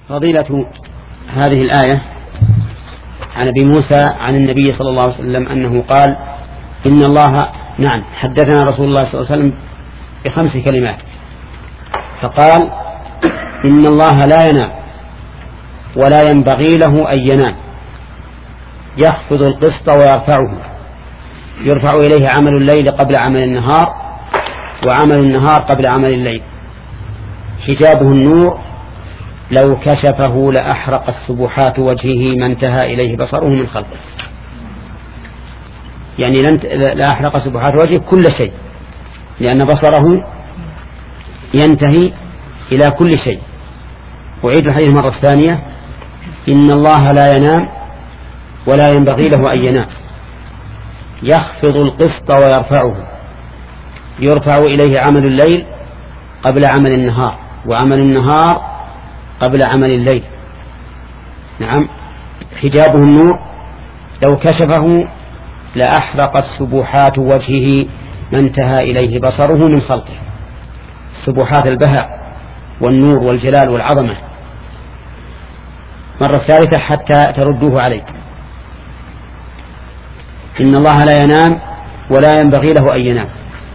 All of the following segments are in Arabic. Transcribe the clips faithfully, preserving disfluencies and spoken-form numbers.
فضيلة هذه الآية عن أبي موسى عن النبي صلى الله عليه وسلم أنه قال إن الله نعم حدثنا رسول الله صلى الله عليه وسلم بخمس كلمات، فقال إن الله لا ينام ولا ينبغي له أن ينام، يخفض القسط ويرفعه، يرفع إليه عمل الليل قبل عمل النهار وعمل النهار قبل عمل الليل، حجابه النور لو كشفه لأحرق السبحات وجهه ما انتهى إليه بصره من خلقه. يعني لأحرق سبحات وجهه كل شيء، لأن بصره ينتهي إلى كل شيء. وعيد الحديث مرة ثانية: إن الله لا ينام ولا ينبغي له أن ينام، يخفض القسط ويرفعه، يرفع إليه عمل الليل قبل عمل النهار وعمل النهار قبل عمل الليل. نعم، حجابه النور لو كشفه لأحرقت سبحات وجهه ما انتهى إليه بصره من خلقه. سبحات البهاء والنور والجلال والعظمة. مرة ثالثة حتى تردوه عليك: إن الله لا ينام ولا ينبغي له أن ينام،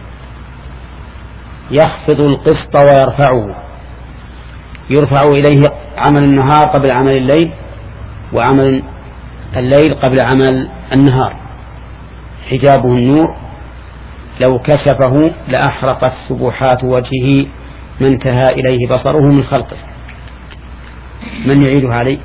يخفض القسط ويرفعه، يرفع إليه عمل النهار قبل عمل الليل وعمل الليل قبل عمل النهار، حجابه النور لو كشفه لأحرقت سبحات وجهه ما انتهى إليه بصره من خلقه. من يعيدها علي؟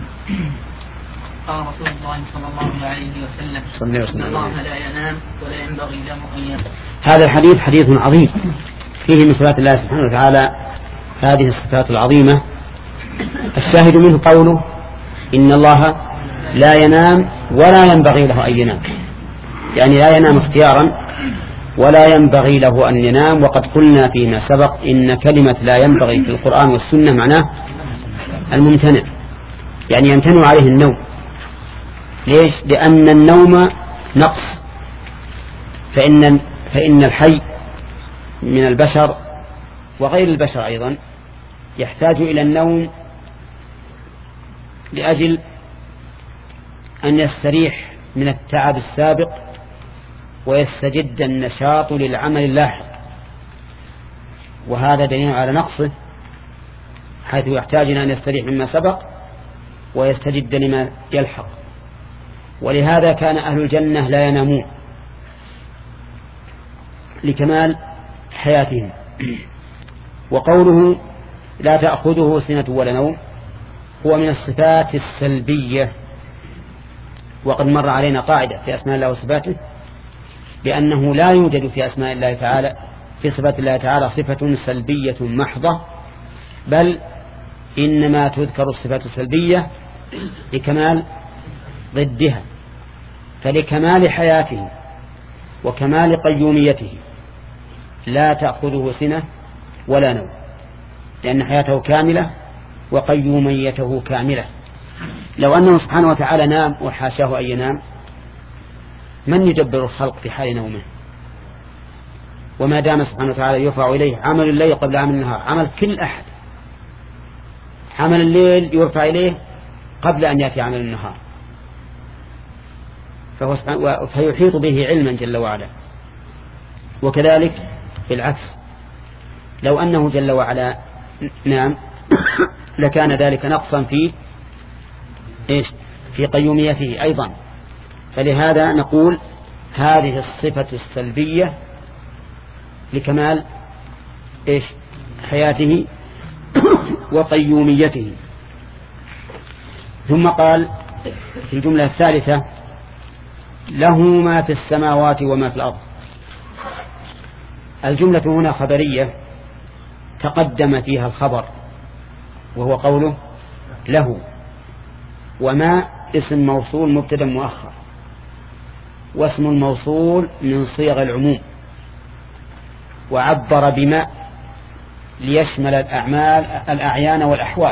قال رسول الله صلى الله عليه وسلم: إن الله لا ينام ولا ينبغي له أن ينام. هذا الحديث حديث عظيم فيه من صفات الله سبحانه وتعالى هذه الصفات العظيمة. الشاهد منه قوله: إن الله لا ينام ولا ينبغي له أن ينام، يعني لا ينام اختيارا ولا ينبغي له أن ينام. وقد قلنا فيما سبق إن كلمة لا ينبغي في القرآن والسنة معناه الممتنع، يعني يمتنع عليه النوم. ليش؟ لأن النوم نقص، فإن, فإن الحي من البشر وغير البشر أيضا يحتاج إلى النوم لأجل أن يستريح من التعب السابق ويستجد النشاط للعمل اللاحق، وهذا دليل على نقصه، حيث يحتاج إلى أن يستريح مما سبق ويستجد لما يلحق. ولهذا كان أهل الجنة لا ينامون لكمال حياتهم. وقوله لا تأخذه سنة ولا نوم هو من الصفات السلبية، وقد مر علينا قاعدة في أسماء الله وصفاته بأنه لا يوجد في أسماء الله تعالى في صفات الله تعالى صفة سلبية محضة، بل إنما تذكر الصفات السلبية لكمال ضدها. فلكمال حياته وكمال قيوميته لا تأخذه سنة ولا نوم، لأن حياته كاملة وقيوميته كاملة. لو أنه سبحانه وتعالى نام وحاشاه أن ينام، من يدبر الخلق في حال نومه؟ وما دام سبحانه وتعالى يرفع إليه عمل الليل قبل عمل النهار، عمل كل أحد، عمل الليل يرفع إليه قبل أن يأتي عمل النهار، فهو فيحيط به علما جل وعلا. وكذلك بالعكس، لو أنه جل وعلا نام لكان ذلك نقصا في إيش؟ في قيوميته أيضا. فلهذا نقول هذه الصفة السلبية لكمال إيش؟ حياته وقيوميته. ثم قال في الجملة الثالثة: له ما في السماوات وما في الأرض. الجملة هنا خبرية تقدم فيها الخبر وهو قوله له، وما اسم موصول مبتدأ مؤخر، واسم الموصول من صيغ العموم، وعبر بما ليشمل الأعمال الأعيان والأحوال،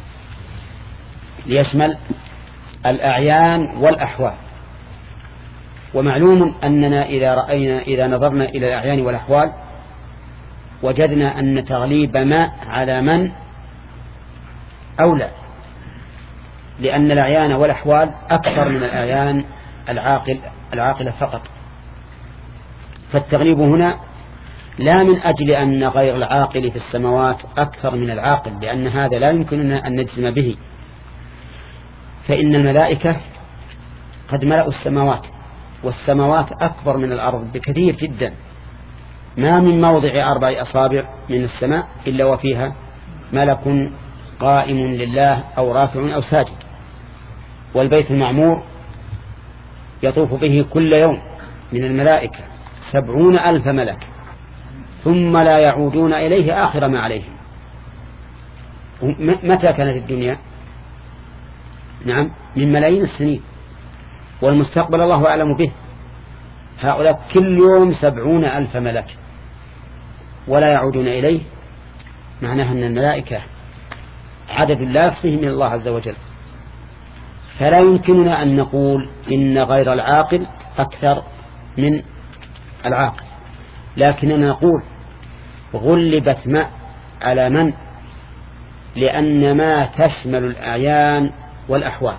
ليشمل الأعيان والأحوال. ومعلوم أننا إذا رأينا إذا نظرنا إلى الأعيان والأحوال وجدنا أن تغليب ما على من أولى، لأن الأعيان والأحوال أكثر من الأعيان العاقل العاقلة فقط. فالتغليب هنا لا من أجل أن غير العاقل في السماوات أكثر من العاقل، لأن هذا لا يمكننا أن نجزم به، فإن الملائكة قد ملأوا السماوات، والسماوات أكبر من الأرض بكثير جدا، ما من موضع أربع أصابع من السماء إلا وفيها ملك قائم لله أو رافع أو ساجد. والبيت المعمور يطوف به كل يوم من الملائكة سبعون ألف ملك، ثم لا يعودون إليه آخر ما عليهم. متى كانت الدنيا؟ نعم، من ملايين السنين، والمستقبل الله أعلم به. هؤلاء كل يوم سبعون ألف ملك ولا يعودون إليه، معناها أن الملائكة عدد لا يحصيه من الله عز وجل. فلا يمكننا أن نقول إن غير العاقل أكثر من العاقل، لكننا نقول غلبت ما على من، لأن ما تشمل الأعيان والأحوال.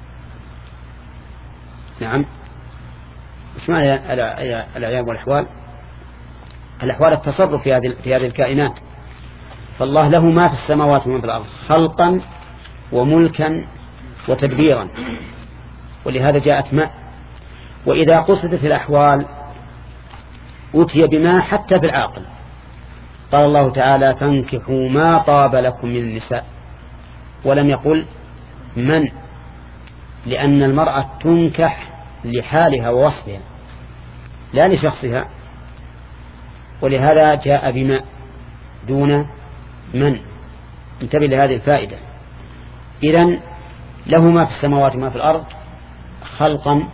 نعم، إيش معنى الأعيان والأحوال؟ الأحوال التصرف في هذه في هذه الكائنات، فالله له ما في السماوات وما في الأرض خلقا وملكا وتدبيرا، ولهذا جاءت ما. وإذا قصدت الأحوال أتي بما حتى في العاقل. قال الله تعالى فانكحوا ما طاب لكم من النساء، ولم يقل من، لأن المرأة تنكح لحالها ووصفها لا لشخصها، ولهذا جاء بما دون من. انتبه لهذه الفائدة. إذن له ما في السماوات وما في الأرض خلقا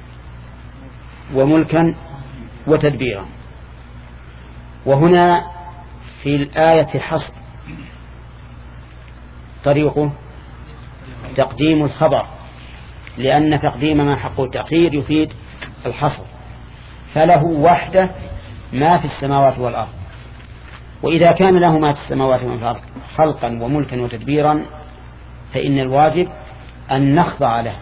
وملكا وتدبيرا. وهنا في الآية حصر، طريقه تقديم الخبر، لأن تقديم ما حقه التأخير يفيد الحصر. فله وحده ما في السماوات والأرض، وإذا كان له ما في السماوات وما في الأرض خلقا وملكا وتدبيرا فإن الواجب أن نخضع له،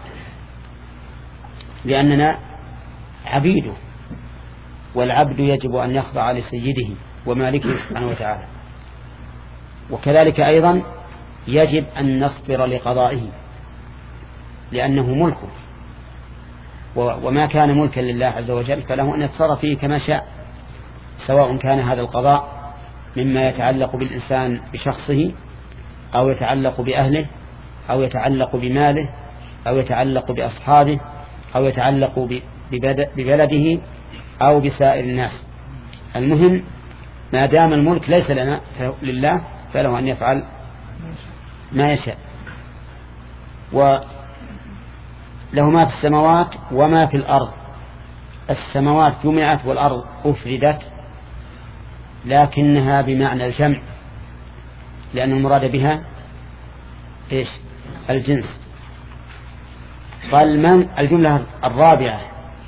لأننا عبيده، والعبد يجب أن يخضع لسيده ومالكه سبحانه وتعالى. وكذلك أيضا يجب أن نصبر لقضائه، لأنه ملكه، وما كان ملكا لله عز وجل فله أن يتصرف فيه كما شاء، سواء كان هذا القضاء مما يتعلق بالإنسان بشخصه، أو يتعلق بأهله، أو يتعلق بماله، أو يتعلق بأصحابه، أو يتعلق ببلده، أو بسائر الناس. المهم ما دام الملك ليس لنا لله فله أن يفعل ما يشاء. وله ما في السماوات وما في الأرض. السماوات جمعت والأرض أفردت، لكنها بمعنى الجمع، لأن المراد بها إيش؟ الجنس. قال من الجملة الرابعة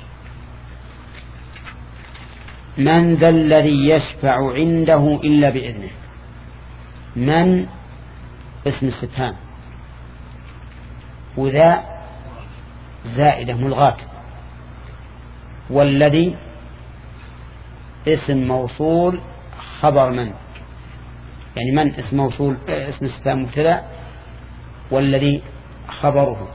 من ذا الذي يشفع عنده إلا بإذنه. من اسم استفهام، وذا زائدة ملغاة، والذي اسم موصول خبر من، يعني من اسم موصول اسم استفهام مبتدأ، والذي خبره.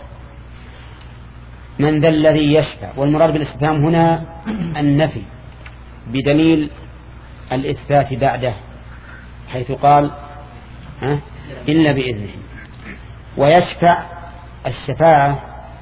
من ذا الذي يشفع، والمراد بالاستفهام هنا النفي بدليل الإثبات بعده، حيث قال ها إلا بإذنه. ويشفع الشفاعة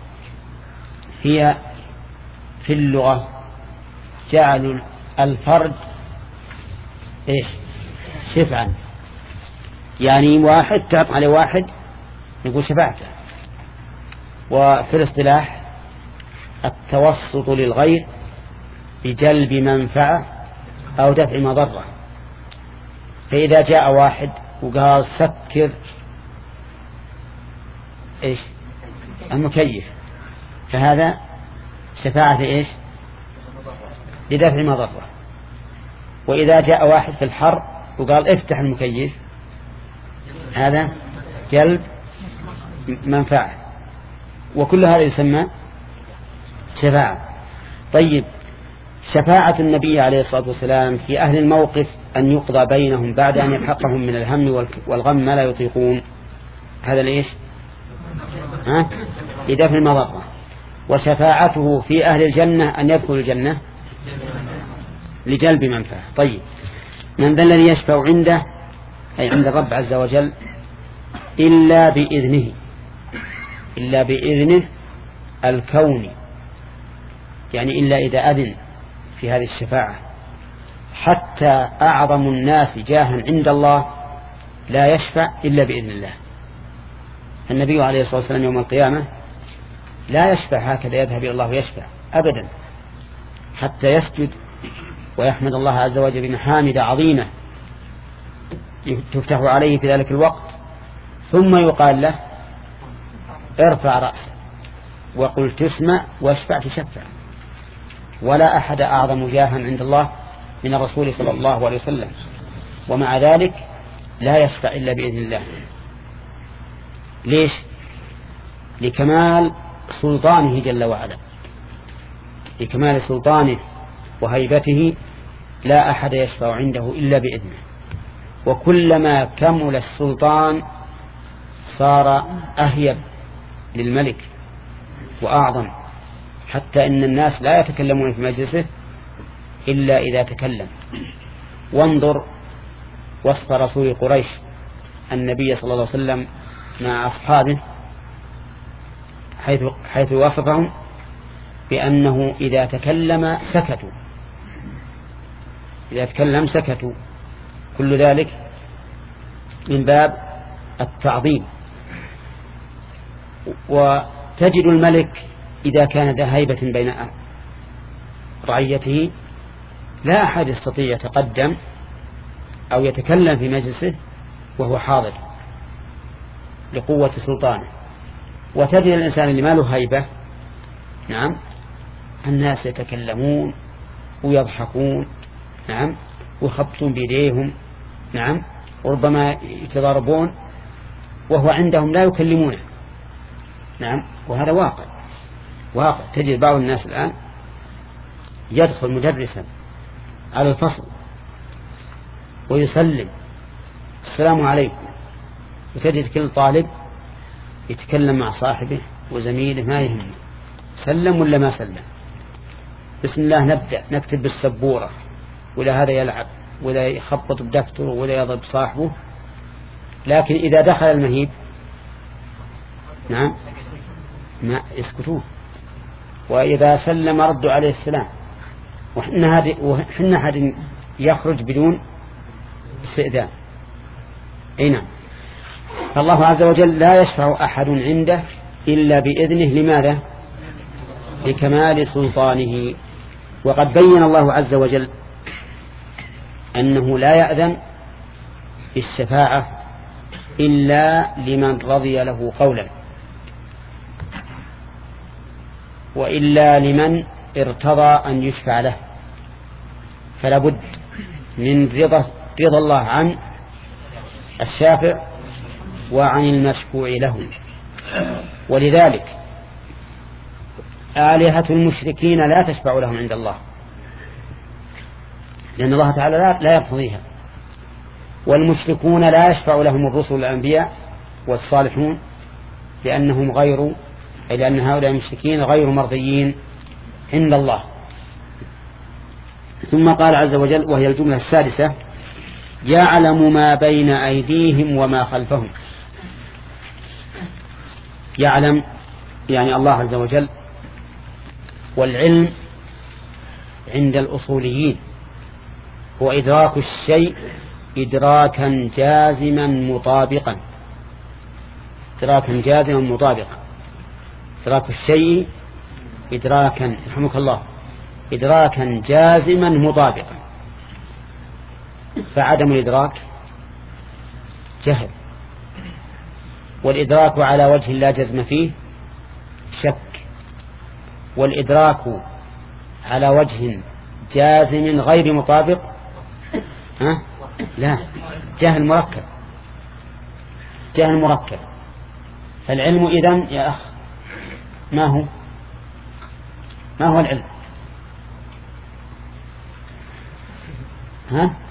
هي في اللغة جعل الفرد إيش شفعا، يعني واحد تعطى عليه واحد يقول شفاعته. وفي الاصطلاح التوسط للغير بجلب منفعة أو دفع مضرة. فإذا جاء واحد وقال سكر إيش المكيف، فهذا شفاعة إيش لدفع مضرة. وإذا جاء واحد في الحر وقال افتح المكيف، هذا جلب منفعة، وكل هذا يسمى شفاعة. طيب، شفاعة النبي عليه الصلاة والسلام في أهل الموقف أن يقضى بينهم بعد أن يلحقهم من الهم والغم ما لا يطيقون، هذا ليش؟ ها؟ لدفع المضرة. وشفاعته في أهل الجنة أن يدخل الجنة لجلب منفعة. طيب، من ذا الذي يشفع عنده أي عند الرب عز وجل إلا بإذنه، إلا بإذنه الكوني، يعني إلا إذا أذن في هذه الشفاعة. حتى أعظم الناس جاها عند الله لا يشفع إلا بإذن الله. النبي عليه الصلاة والسلام يوم القيامة لا يشفع هكذا يذهب إلى الله ويشفع أبدا، حتى يسجد ويحمد الله عز وجل بمحامد عظيمة تفتح عليه في ذلك الوقت، ثم يقال له ارفع رأسك وقل تسمع واشفع تشفع. ولا أحد أعظم جاها عند الله من الرسول صلى الله عليه وسلم، ومع ذلك لا يشفع إلا بإذن الله. ليش؟ لكمال سلطانه جل وعلا، لكمال سلطانه وهيبته لا أحد يشفع عنده إلا بإذنه. وكلما كمل السلطان صار أهيب للملك وأعظم، حتى إن الناس لا يتكلمون في مجلسه إلا إذا تكلم. وانظر وصف رسول قريش النبي صلى الله عليه وسلم مع أصحابه، حيث, حيث وصفهم بأنه إذا تكلم سكتوا، إذا تكلم سكتوا، كل ذلك من باب التعظيم. وتجد الملك إذا كان ذا هيبة بين رعيته لا أحد يستطيع يتقدم أو يتكلم في مجلسه وهو حاضر لقوة سلطانه. وتجد الإنسان اللي ما له هيبة، نعم، الناس يتكلمون ويضحكون، نعم، ويخبطون بيديهم، نعم، وربما يتضاربون وهو عندهم لا يكلمونه، نعم. وهذا واقع واقع. تجد بعض الناس الآن يدخل مدرسا على الفصل ويسلم السلام عليكم، وتجد كل طالب يتكلم مع صاحبه وزميله ما يهمه سلم ولا ما سلم. بسم الله نبدأ نكتب بالسبورة، ولا هذا يلعب ولا يخبط بدفتره ولا يضرب صاحبه. لكن إذا دخل المهيب، نعم، ما يسكتون، وإذا سلم ردوا عليه السلام. وحنا هذا يخرج بدون استئذان. أي نعم. فالله عز وجل لا يشفع أحد عنده إلا بإذنه. لماذا؟ لكمال سلطانه. وقد بين الله عز وجل أنه لا يأذن بالشفاعة إلا لمن رضي له قولا، وإلا لمن ارتضى أن يشفع له. فلا بد من رضا, رضا الله عن الشافع وعن المشفوع له. ولذلك آلهة المشركين لا تشفع لهم عند الله، لأن الله تعالى لا يرتضيها. والمشركون لا يشفع لهم الرسل والأنبياء والصالحون، لأنهم غير أي لأن هؤلاء المشركين غير مرضيين عند الله. ثم قال عز وجل، وهي الجملة السادسة: يعلم ما بين أيديهم وما خلفهم. يعلم يعني الله عز وجل. والعلم عند الأصوليين هو إدراك الشيء إدراكا جازما مطابقا، إدراكا جازما مطابقا. إدراك الشيء إدراكا، رحمك الله، إدراكا جازما مطابقا. فعدم الإدراك جهل، والإدراك على وجه لا جزم فيه شك، والإدراك على وجه جازم غير مطابق ها؟ لا، جهل مركب، جهل مركب. فالعلم إذن يا أخ ما هو ما هو العلم؟ ها؟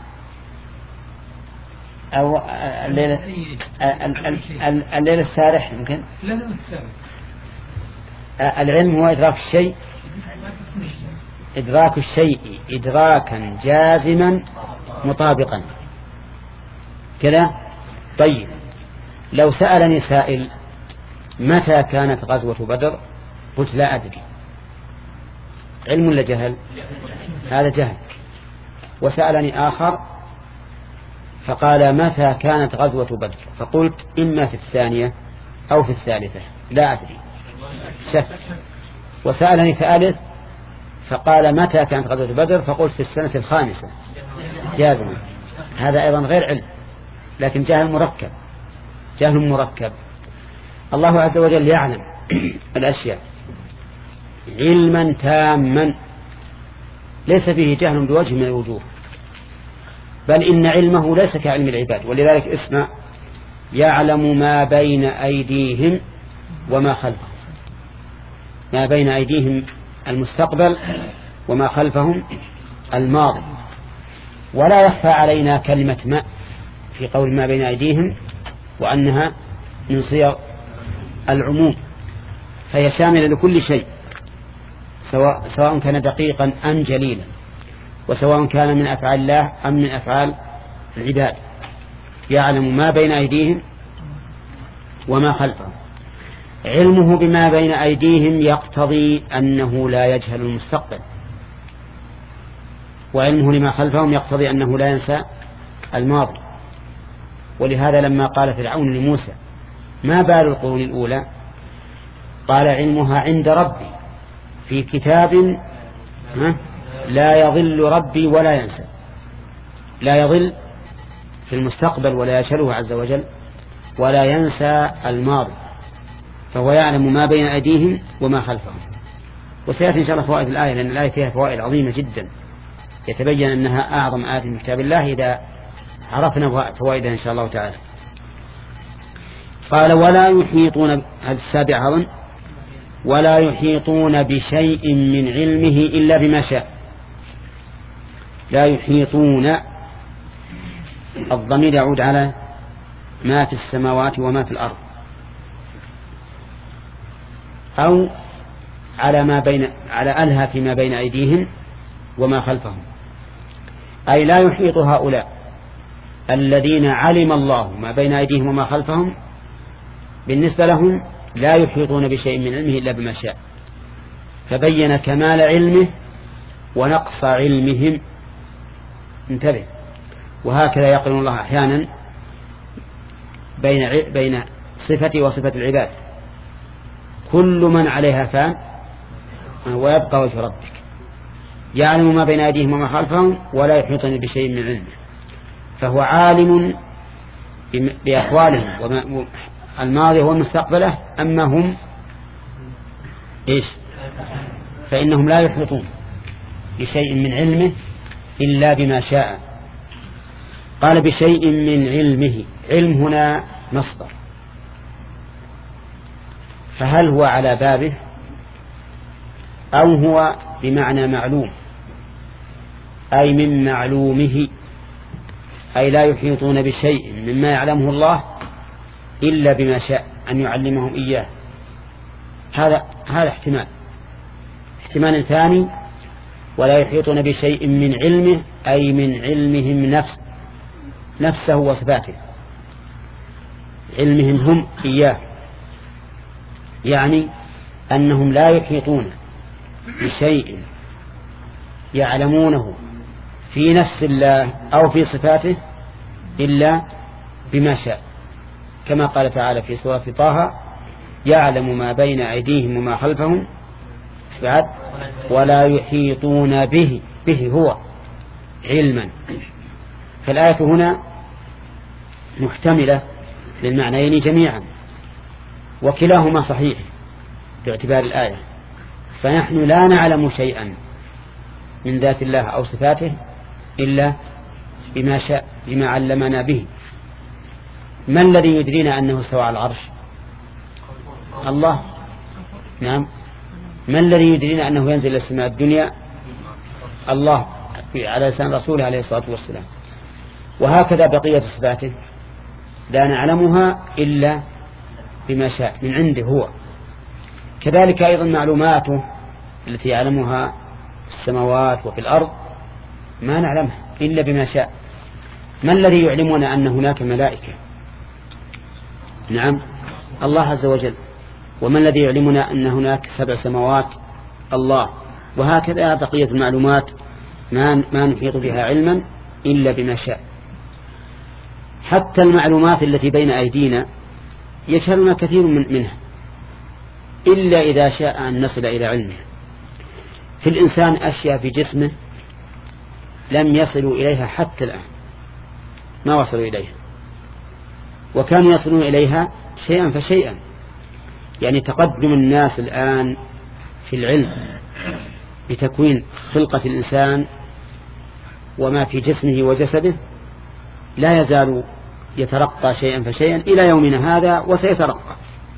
أو الليل الليل السارح يمكن؟ لا لا السارح. العلم هو إدراك الشيء إدراك الشيء إدراكا جازما مطابقا كذا. طيب لو سألني سائل متى كانت غزوة بدر قلت لا أدري، علم ولا جهل؟ هذا جهل. وسألني آخر فقال متى كانت غزوة بدر فقلت إما في الثانية أو في الثالثة لا أدري، شك. وسألني ثالث فقال متى كانت غزوة بدر فقلت في السنة الخامسة جازما. هذا أيضا غير علم لكن جهل مركب، جهل مركب. الله عز وجل يعلم الأشياء علما تاما ليس فيه جهل بوجه من الوجوه، بل إن علمه ليس كعلم العباد. ولذلك اسمع يعلم ما بين أيديهم وما خلفهم، ما بين أيديهم المستقبل وما خلفهم الماضي. ولا يخفى علينا كلمة ما في قول ما بين أيديهم وأنها من صيغ العموم، فهي شاملة لكل شيء سواء, سواء كان دقيقا أم جليلا، وسواء كان من أفعال الله أم من أفعال العباد. يعلم ما بين أيديهم وما خلفهم. علمه بما بين أيديهم يقتضي أنه لا يجهل المستقبل، وعلمه لما خلفهم يقتضي أنه لا ينسى الماضي. ولهذا لما قال فرعون لموسى ما بال القرون الأولى قال علمها عند ربي في كتاب لا يضل ربي ولا ينسى. لا يضل في المستقبل ولا يشله عز وجل ولا ينسى الماضي، فهو يعلم ما بين أيديهم وما خلفهم. وسيأتي إن شاء الله فوائد الآية، لأن الآية فيها فوائد عظيمة جدا يتبين أنها أعظم آية من كتاب الله إذا عرفنا فوائدها إن شاء الله تعالى. قال ولا يحيطون، هذا السابع أظن، ولا يحيطون بشيء من علمه إلا بما شاء. لا يحيطون الضمير يعود على ما في السماوات وما في الأرض، أو على ما بين على ألها فيما بين أيديهم وما خلفهم. أي لا يحيط هؤلاء الذين علم الله ما بين أيديهم وما خلفهم بالنسبة لهم لا يحيطون بشيء من علمه إلا بما شاء، فبين كمال علمه ونقص علمهم. انتبه. وهكذا يقرن الله أحيانا بين بين صفة وصفة العباد. كل من عليها فان ويبقى وجه ربك. يعلم ما بين أيديهم وما خلفهم ولا يحيطون بشيء من علمه، فهو عالم بأحوالهم الماضي والمستقبله. أما هم إيش؟ فإنهم لا يحيطون بشيء من علمه إلا بما شاء. قال بشيء من علمه، علم هنا مصدر، فهل هو على بابه أو هو بمعنى معلوم، أي من معلومه، أي لا يحيطون بشيء مما يعلمه الله إلا بما شاء أن يعلمهم إياه. هذا هذا احتمال. احتمال ثاني ولا يحيطون بشيء من علمه أي من علمهم نفس نفسه وصفاته، علمهم هم إياه، يعني أنهم لا يحيطون بشيء يعلمونه في نفس الله أو في صفاته إلا بما شاء، كما قال تعالى في سورة طه يعلم ما بين أيديهم وما خلفهم بعد ولا يحيطون به به هو علما. فالآية هنا محتملة للمعنيين جميعا، وكلاهما صحيح باعتبار الآية. فنحن لا نعلم شيئا من ذات الله أو صفاته إلا بما شاء، بما علمنا به. ما الذي يدرينا أنه استوى على العرش؟ الله. نعم. ما الذي يدرينا أنه ينزل إلى السماء الدنيا؟ الله على لسان رسوله عليه الصلاة والسلام. وهكذا بقية صفاته لا نعلمها إلا بما شاء من عنده هو. كذلك أيضا معلوماته التي يعلمها في السماوات وفي الأرض ما نعلمها إلا بما شاء. ما الذي يعلمنا أن هناك ملائكة؟ نعم الله عز وجل. وما الذي يعلمنا أن هناك سبع سماوات؟ الله. وهكذا بقية المعلومات ما ما نحيط بها علما إلا بما شاء. حتى المعلومات التي بين أيدينا يشغلنا كثير من منها إلا إذا شاء أن نصل إلى علمه. في الإنسان أشياء في جسمه لم يصلوا إليها حتى الآن، ما وصلوا إليها، وكانوا يصلون إليها شيئا فشيئا. يعني تقدم الناس الآن في العلم بتكوين خلقة الإنسان وما في جسمه وجسده لا يزال يترقى شيئا فشيئا إلى يومنا هذا، وسيترقى،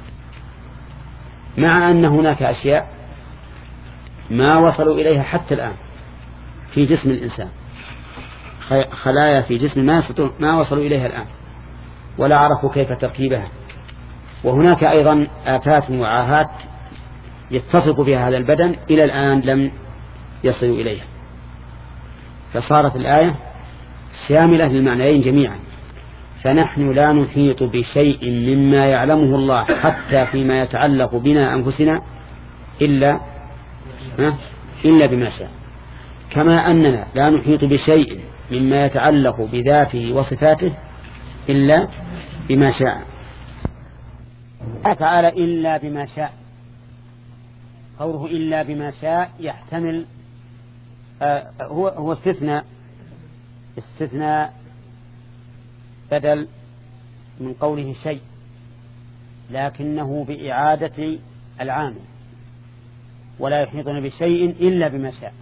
مع أن هناك أشياء ما وصلوا إليها حتى الآن في جسم الإنسان، خلايا في جسم ما, ما وصلوا إليها الآن ولا عرفوا كيف تركيبها. وهناك أيضا آفات وعاهات يتصف بها هذا البدن إلى الآن لم يصلوا إليها. فصارت الآية شاملة للمعنيين جميعا. فنحن لا نحيط بشيء مما يعلمه الله حتى فيما يتعلق بنا أنفسنا إلا إلا بما شاء، كما أننا لا نحيط بشيء مما يتعلق بذاته وصفاته إلا بما شاء. تعالى إلا بما شاء، قوله إلا بما شاء يحتمل آه هو هو استثناء استثناء بدل من قوله شيء، لكنه بإعادة العامل، ولا يحيطون بشيء إلا بما شاء،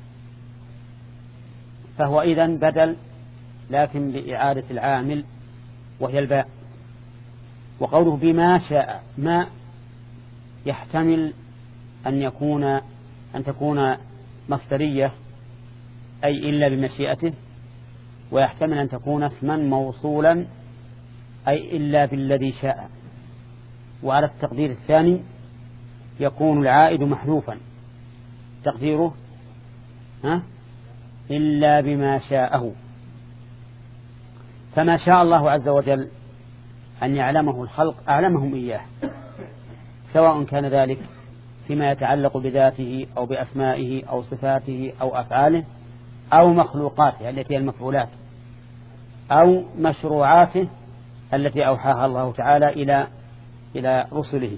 فهو إذن بدل لكن بإعادة العامل وهي الباء. وقوله بما شاء ما يحتمل أن يكون أن تكون مصدرية أي إلا بمشيئته، ويحتمل أن تكون اسما موصولا أي إلا بالذي شاء. وعلى التقدير الثاني يكون العائد محذوفا تقديره ها إلا بما شاءه. فما شاء الله عز وجل أن يعلمه الخلق أعلمهم إياه، سواء كان ذلك فيما يتعلق بذاته أو بأسمائه أو صفاته أو أفعاله أو مخلوقاته التي هي المفعولات أو مشروعاته التي أوحاها الله تعالى إلى إلى رسله.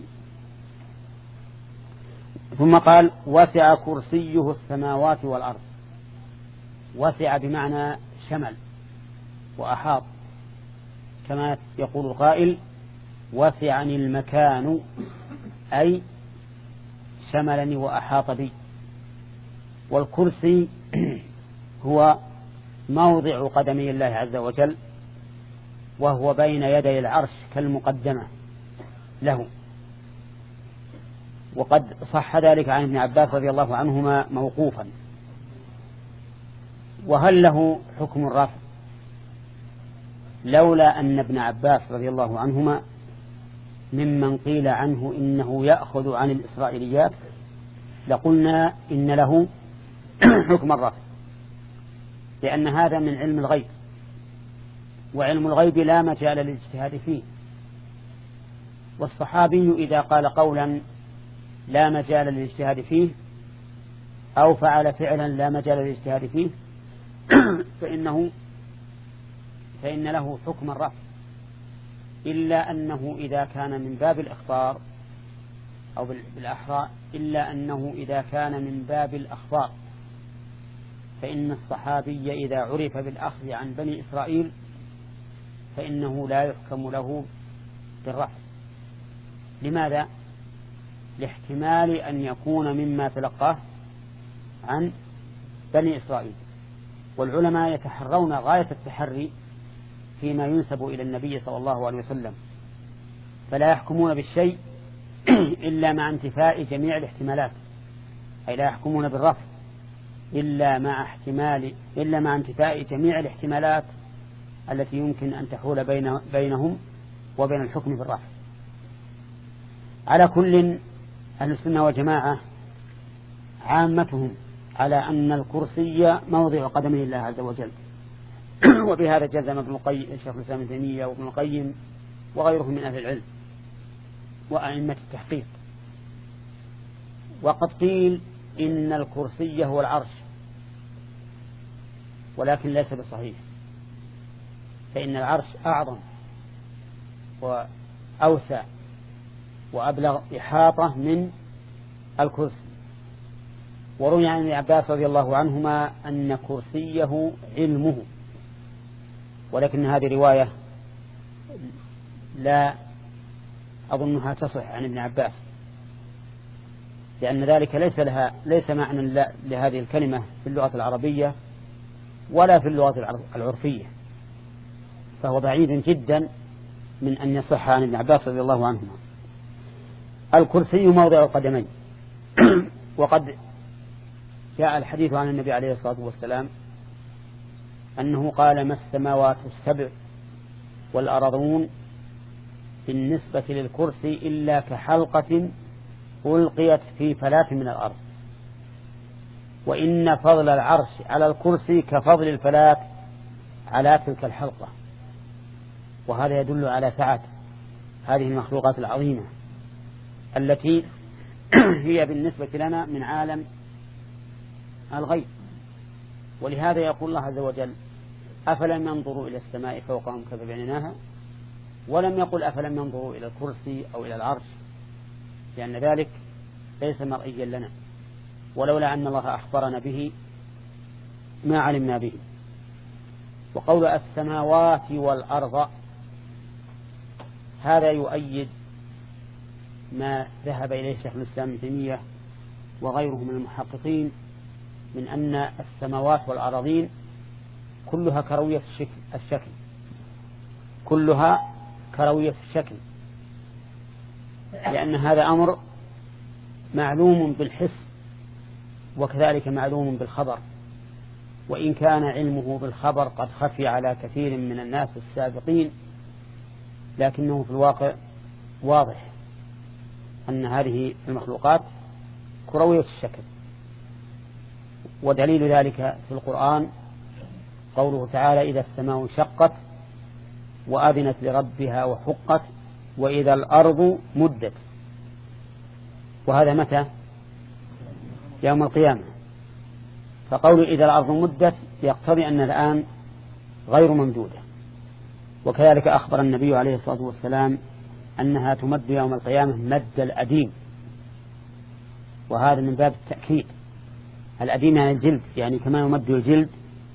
ثم قال وسع كرسيه السماوات والأرض. وسع بمعنى شمل وأحاط، كما يقول القائل وسعني المكان أي شملني وأحاط بي. والكرسي هو موضع قدمي الله عز وجل، وهو بين يدي العرش كالمقدمة له. وقد صح ذلك عن ابن عباس رضي الله عنهما موقوفا. وهل له حكم الرفع؟ لولا أن ابن عباس رضي الله عنهما ممن قيل عنه إنه يأخذ عن الإسرائيليات لقلنا إن له حكم الرفع، لأن هذا من علم الغيب، وعلم الغيب لا مجال للاجتهاد فيه. والصحابي إذا قال قولا لا مجال للاجتهاد فيه أو فعل فعلا لا مجال للاجتهاد فيه فإنه فإن له حكم الرفع، إلا أنه إذا كان من باب الإخبار أو بالأحرى إلا أنه إذا كان من باب الأخبار، فإن الصحابي إذا عرف بالأخذ عن بني إسرائيل فإنه لا يحكم له بالرفع. لماذا؟ لاحتمال أن يكون مما تلقاه عن بني إسرائيل، والعلماء يتحرون غاية التحري فيما ينسب إلى النبي صلى الله عليه وسلم، فلا يحكمون بالشيء إلا مع انتفاء جميع الاحتمالات، أي لا يحكمون بالرفع إلا مع احتمال إلا مع انتفاء جميع الاحتمالات التي يمكن أن تحول بين بينهم وبين الحكم بالرفع. على كل، أهل السنة والجماعة عامتهم على أن الكرسي موضع قدم الله عز وجل، وبهذا جزم ابن القيم الشيخ الإسلام ابن تيمية وابن القيم وغيرهم من أهل العلم وأئمة التحقيق. وقد قيل إن الكرسي هو العرش، ولكن ليس بصحيح، فإن العرش أعظم وأوسع وأبلغ إحاطة من الكرسي. وروي عن ابن عباس رضي الله عنهما أن كرسيه علمه، ولكن هذه رواية لا أظنها تصح عن ابن عباس، لأن ذلك ليس لها ليس معنى لهذه الكلمة في اللغة العربية ولا في اللغة العرفية، فهو بعيد جدا من أن يصح عن ابن عباس رضي الله عنهما. الكرسي موضع القدمين. وقد جاء الحديث عن النبي عليه الصلاة والسلام أنه قال: ما السماوات السبع والأرضون بالنسبة للكرسي إلا كحلقة ألقيت في فلاة من الأرض، وإن فضل العرش على الكرسي كفضل الفلاة على تلك الحلقة. وهذا يدل على سعة هذه المخلوقات العظيمة التي هي بالنسبة لنا من عالم الغيب. ولهذا يقول الله عز وجل: أفلم ينظروا إلى السماء فوقهم كيف بنيناها، ولم يقل أفلم ينظروا إلى الكرسي أو إلى العرش، لأن ذلك ليس مرئيا لنا، ولولا أن الله أخبرنا به ما علمنا به. وقول السماوات والأرض هذا يؤيد ما ذهب إليه شيخ الإسلام ابن تيمية وغيره من المحققين من أن السماوات والأراضين كلها كروية الشكل كلها كروية الشكل لأن هذا أمر معلوم بالحس وكذلك معلوم بالخبر، وإن كان علمه بالخبر قد خفي على كثير من الناس السابقين، لكنه في الواقع واضح أن هذه المخلوقات كروية الشكل. ودليل ذلك في القرآن قوله تعالى: إذا السماء انشقت وأذنت لربها وحقت وإذا الأرض مدت. وهذا متى؟ يوم القيامة. فقول إذا الأرض مدت يقتضي أن الآن غير ممدودة. وكذلك أخبر النبي عليه الصلاة والسلام أنها تمد يوم القيامة مد الأديم، وهذا من باب التأكيد. الأديم يعني الجلد، يعني كما يمد الجلد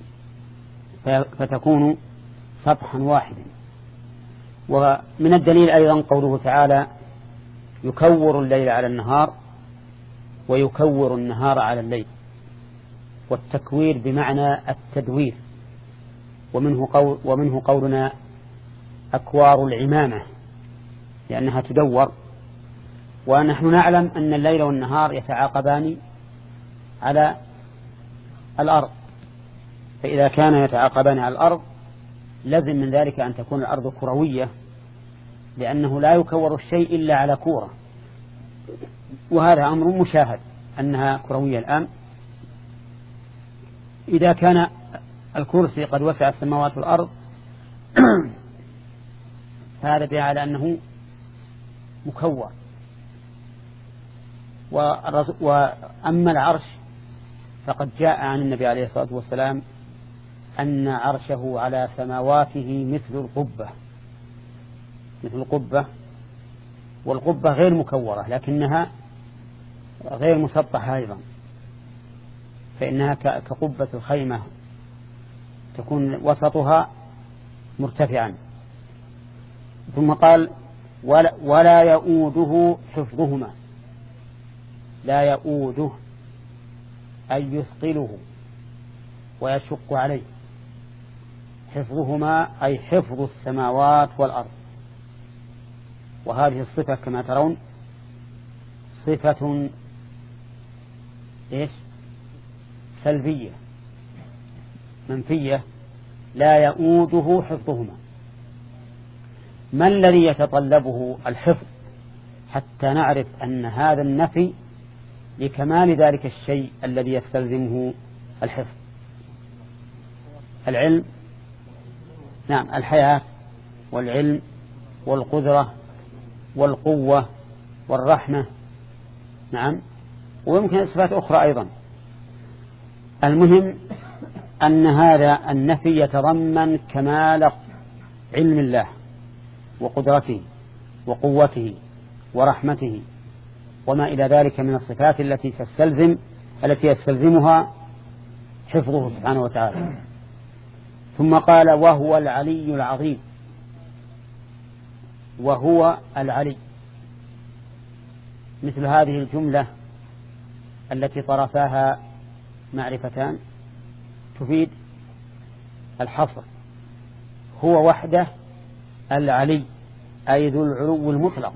فتكون سطحا واحدا. ومن الدليل أيضا قوله تعالى: يكور الليل على النهار ويكور النهار على الليل. والتكوير بمعنى التدوير، ومنه, قول ومنه قولنا أكوار العمامة لأنها تدور. ونحن نعلم أن الليل والنهار يتعاقبان على الأرض، فإذا كان يتعاقبان على الأرض لازم من ذلك أن تكون الأرض كروية، لأنه لا يكور الشيء إلا على كورة، وهذا أمر مشاهد أنها كروية الآن. إذا كان الكرسي قد وسع السماوات والأرض فهذا دليل على أنه مكور. وأما العرش فقد جاء عن النبي عليه الصلاة والسلام أن عرشه على سماواته مثل القبة مثل القبة والقبة غير مكورة لكنها غير مسطحة أيضا، فإنها كقبة الخيمة تكون وسطها مرتفعا. ثم قال: ولا, ولا يؤوده حفظهما. لا يؤوده أي يثقله ويشق عليه. حفظهما أي حفظ السماوات والأرض. وهذه الصفة كما ترون صفة إيش سلبية منفية لا يؤوده حفظهما. ما الذي يتطلبه الحفظ حتى نعرف أن هذا النفي لكمال ذلك الشيء الذي يستلزمه الحفظ؟ العلم، نعم، الحياة والعلم والقدرة والقوة والرحمة، نعم، ويمكن صفات أخرى أيضا. المهم أن هذا النفي يتضمن كمال علم الله وقدرته وقوته ورحمته وما إلى ذلك من الصفات التي تستلزم التي يستلزمها حفظه سبحانه وتعالى. ثم قال وهو العلي العظيم. وهو العلي، مثل هذه الجملة التي طرفاها معرفتان تفيد الحصر. هو وحده العلي أي ذو العلو المطلق،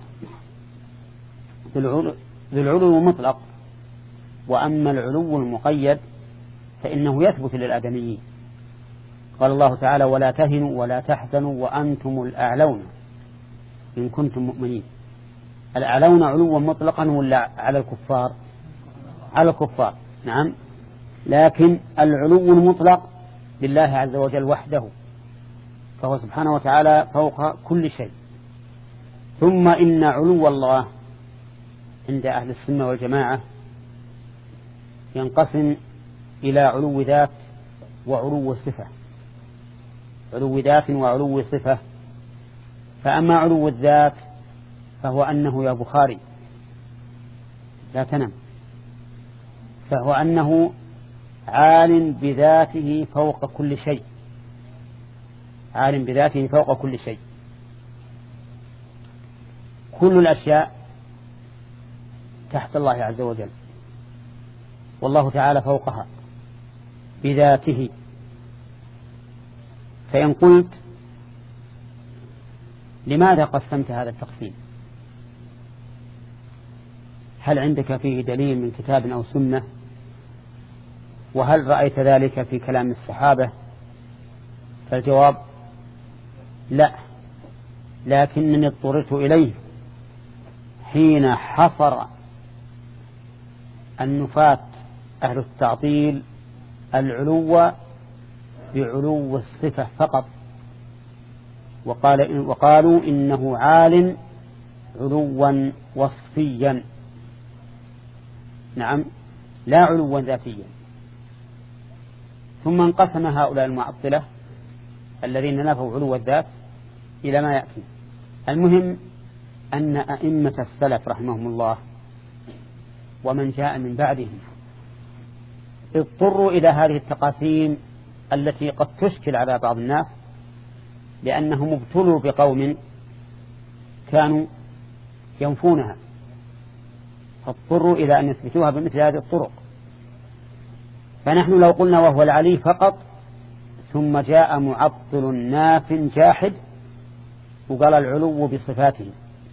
ذو العلو المطلق. وأما العلو المقيد فإنه يثبت للآدميين. قال الله تعالى ولا تهنوا ولا تحزنوا وأنتم الأعلون إن كنتم مؤمنين. الأعلون علوا مطلقا ولا على الكفار؟ على الكفار، نعم، لكن العلو المطلق لله عز وجل وحده، فهو سبحانه وتعالى فوق كل شيء. ثم إن علو الله عند أهل السنة والجماعة ينقسم إلى علو ذات وعلو صفة، علو ذات وعلو صفة. فأما علو الذات فهو أنه يا بخاري لا تنم، فهو أنه عال بذاته فوق كل شيء، عال بذاته فوق كل شيء. كل الأشياء تحت الله عز وجل والله تعالى فوقها بذاته. فإن قلت لماذا قسمت هذا التقسيم؟ هل عندك فيه دليل من كتاب أو سنة؟ وهل رأيت ذلك في كلام الصحابة؟ فالجواب لا، لكنني اضطررت إليه حين حصر النفاة أهل التعطيل العلو بعلو الصفة فقط، وقال وقالوا إنه عال علوا وصفيا، نعم، لا علوا ذاتيا. ثم انقسم هؤلاء المعطلة الذين نفوا علو الذات إلى ما يأتي. المهم أن أئمة السلف رحمهم الله ومن جاء من بعدهم اضطروا إلى هذه التقاسيم التي قد تشكل على بعض الناس، لأنهم ابتلوا بقوم كانوا ينفونها فاضطروا إلى أن يثبتوها بمثل هذه الطرق. فنحن لو قلنا وهو العلي فقط ثم جاء معطل ناف جاحد وقال العلو بصفاته،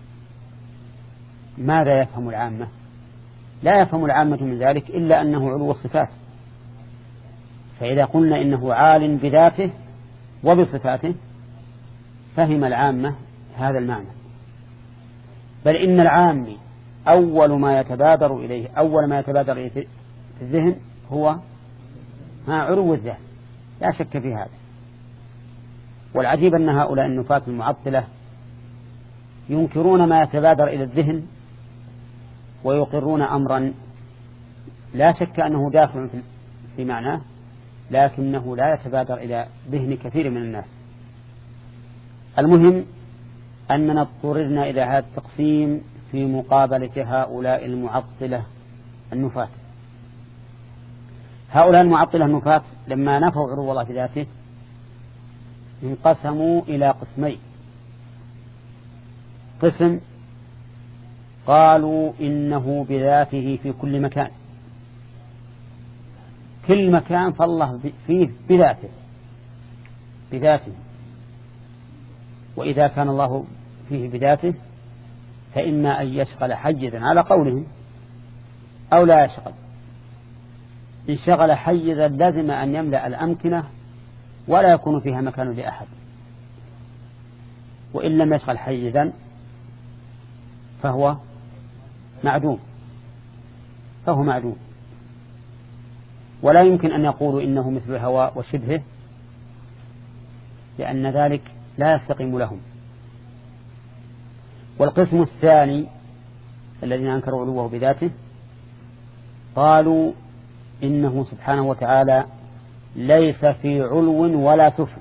ماذا يفهم العامة؟ لا يفهم العامة من ذلك إلا أنه علو الصفات. فإذا قلنا إنه عال بذاته وبصفاته فهم العامة هذا المعنى. بل إن العام أول ما يتبادر إليه أول ما يتبادر إليه في الذهن هو ها علو الذات، لا شك في هذا. والعجيب أن هؤلاء النفاة المعطلة ينكرون ما يتبادر إلى الذهن ويقرون أمرا لا شك أنه داخل في معناه، لكنه لا يتبادر إلى ذهن كثير من الناس. المهم أننا اضطررنا إلى هذا التقسيم في مقابلة هؤلاء المعطلة النفاة. هؤلاء المعطلة النفاة لما نفوا علو الله بذاته انقسموا إلى قسمين. قسم قالوا إنه بذاته في كل مكان، كل مكان فالله فيه بذاته بذاته وإذا كان الله فيه بذاته فإما أن يشغل حجزا على قولهم أو لا يشغل. إن شغل حيزا لازم أن يملأ الأمكنة ولا يكون فيها مكان لأحد، وإن لم يشغل حيزا فهو معدوم فهو معدوم ولا يمكن أن يقولوا إنه مثل الهواء وشبهه، لأن ذلك لا يستقيم لهم. والقسم الثاني الذين أنكروا علوه بذاته قالوا إنه سبحانه وتعالى ليس في علو ولا سفل،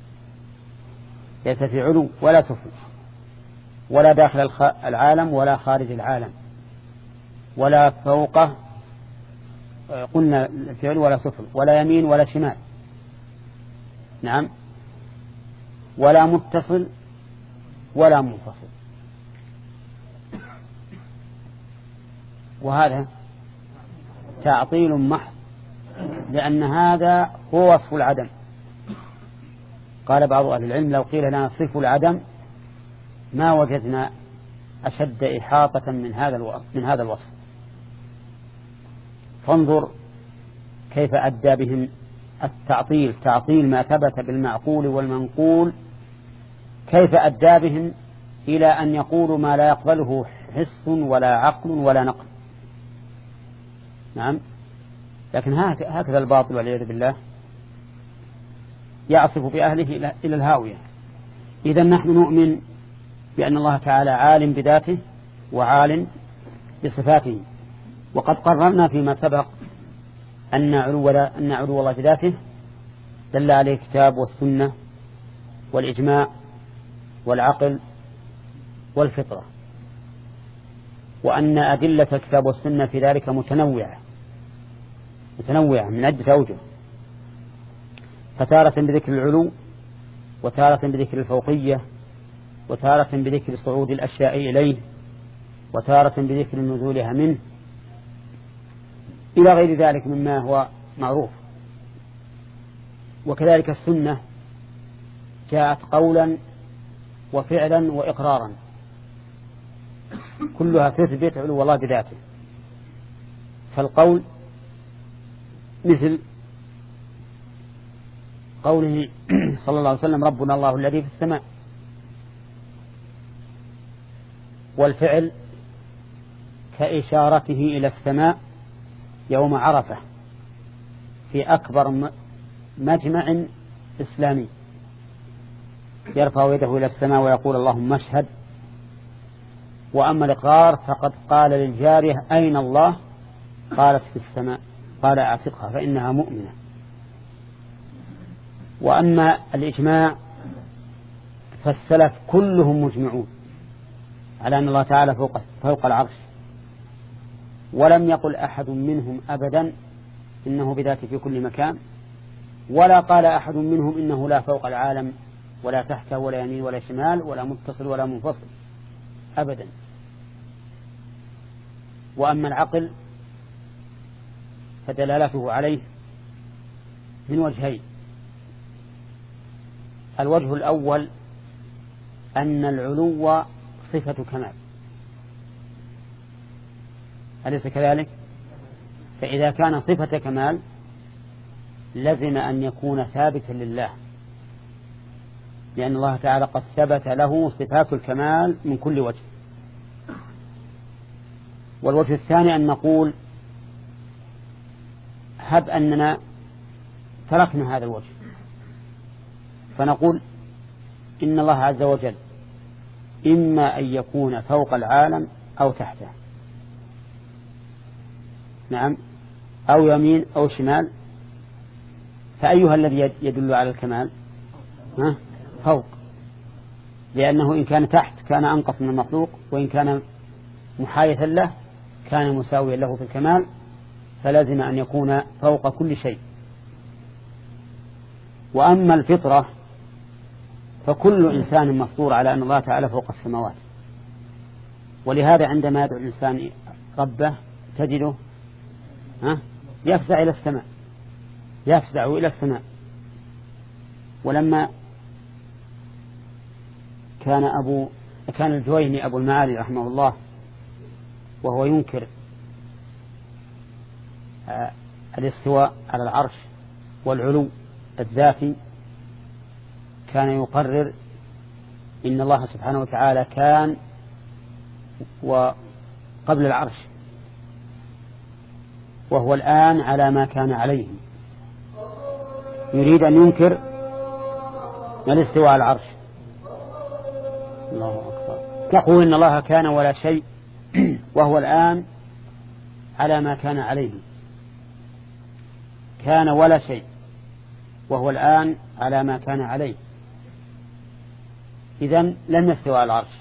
ليس في علو ولا سفل، ولا داخل العالم ولا خارج العالم، ولا فوقه قلنا في علو ولا سفل، ولا يمين ولا شمال، نعم، ولا متصل ولا منفصل. وهذا تعطيل محض، لأن هذا هو وصف العدم. قال بعض أهل العلم لو قيل لنا صف العدم ما وجدنا أشد إحاطة من هذا من هذا الوصف. فانظر كيف أدى بهم التعطيل، تعطيل ما ثبت بالمعقول والمنقول، كيف أدى بهم إلى أن يقولوا ما لا يقبله حس ولا عقل ولا نقل. نعم، لكن هكذا الباطل والعياذ بالله يعصف بأهله إلى الهاوية. إذا نحن نؤمن بأن الله تعالى عالم بذاته وعالم بصفاته، وقد قررنا فيما سبق أن علو, أن علو الله بذاته دل عليه الكتاب والسنة والإجماع والعقل والفطرة، وأن أدلة الكتاب والسنة في ذلك متنوعة متنوعة من عدة أوجه، فتارة بذكر العلو، وتارة بذكر الفوقية، وتارة بذكر صعود الأشياء إليه، وتارة بذكر نزولها منه، إلى غير ذلك مما هو معروف. وكذلك السنة جاءت قولا وفعلا وإقرارا، كلها تثبت علو الله بذاته. فالقول مثل قوله صلى الله عليه وسلم ربنا الله الذي في السماء، والفعل كإشارته إلى السماء يوم عرفة في أكبر مجمع إسلامي، يرفع يده إلى السماء ويقول اللهم اشهد. وأما الإقرار فقد قال للجارية أين الله؟ قالت في السماء، قال أعتقها فإنها مؤمنة. وأما الإجماع فالسلف كلهم مجمعون على أن الله تعالى فوق, فوق العرش، ولم يقل أحد منهم أبدا إنه بذاته في كل مكان، ولا قال أحد منهم إنه لا فوق العالم ولا تحته ولا يمين ولا شمال ولا متصل ولا منفصل أبدا. وأما العقل فدلالته عليه من وجهين: الوجه الأول أن العلو صفة كمال، أليس كذلك؟ فإذا كان صفة كمال لزم أن يكون ثابتا لله، لأن الله تعالى قد ثبت له صفات الكمال من كل وجه. والوجه الثاني أن نقول هب أننا تركنا هذا الوجه فنقول إن الله عز وجل إما أن يكون فوق العالم أو تحته، نعم، أو يمين أو شمال، فأيها الذي يدل على الكمال؟ ها؟ فوق، لأنه إن كان تحت كان أنقص من المخلوق، وإن كان محايثا له كان مساويا له في الكمال، فلازم أن يكون فوق كل شيء. وأما الفطرة فكل إنسان مفطور على أن الله تعالى فوق السماوات، ولهذا عندما يدعو الإنسان ربه تجده ها يفزع إلى السماء، يفزع إلى السماء. ولما كان أبو كان الجويني أبو المعالي رحمه الله وهو ينكر الاستواء على العرش والعلو الذاتي كان يقرر إن الله سبحانه وتعالى كان وقبل العرش وهو الآن على ما كان عليه. يريد أن ينكر الاستواء على العرش. الله أكبر. يقول إن الله كان ولا شيء وهو الآن على ما كان عليه. كان ولا شيء وهو الآن على ما كان عليه. إذن لم يستوى على العرش.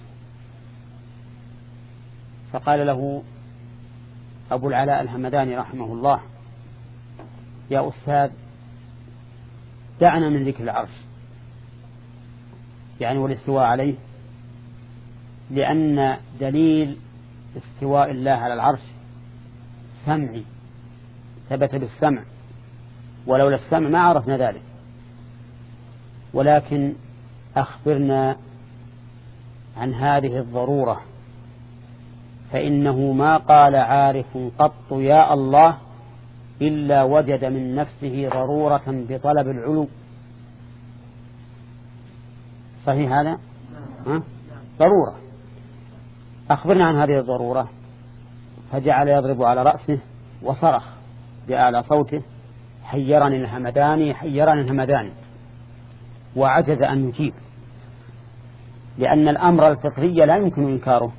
فقال له أبو العلاء الهمداني رحمه الله: يا أستاذ دعنا من ذكر العرش يعني والاستواء عليه، لأن دليل استواء الله على العرش سمعي ثبت بالسمع، ولولا السمع ما عرفنا ذلك. ولكن أخبرنا عن هذه الضرورة، فإنه ما قال عارف قط يا الله إلا وجد من نفسه ضرورة بطلب العلو. صحيح هذا؟ ها؟ ضرورة. أخبرنا عن هذه الضرورة. فجعل يضرب على رأسه وصرخ بأعلى صوته: حيرني الهمداني حيرني الهمداني. وعجز أن يجيب، لأن الأمر الفطري لا يمكن إنكاره.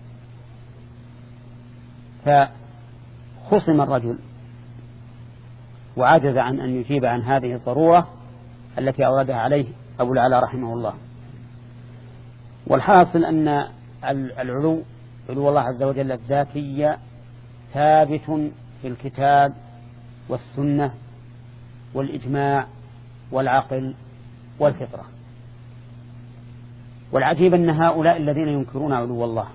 فخصم الرجل وعجز عن أن يجيب عن هذه الضرورة التي أوردها عليه أبو العلاء رحمه الله. والحاصل أن العلو علو الله عز وجل الذاتي ثابت في الكتاب والسنة والإجماع والعقل والفطرة. والعجيب أن هؤلاء الذين ينكرون علو الله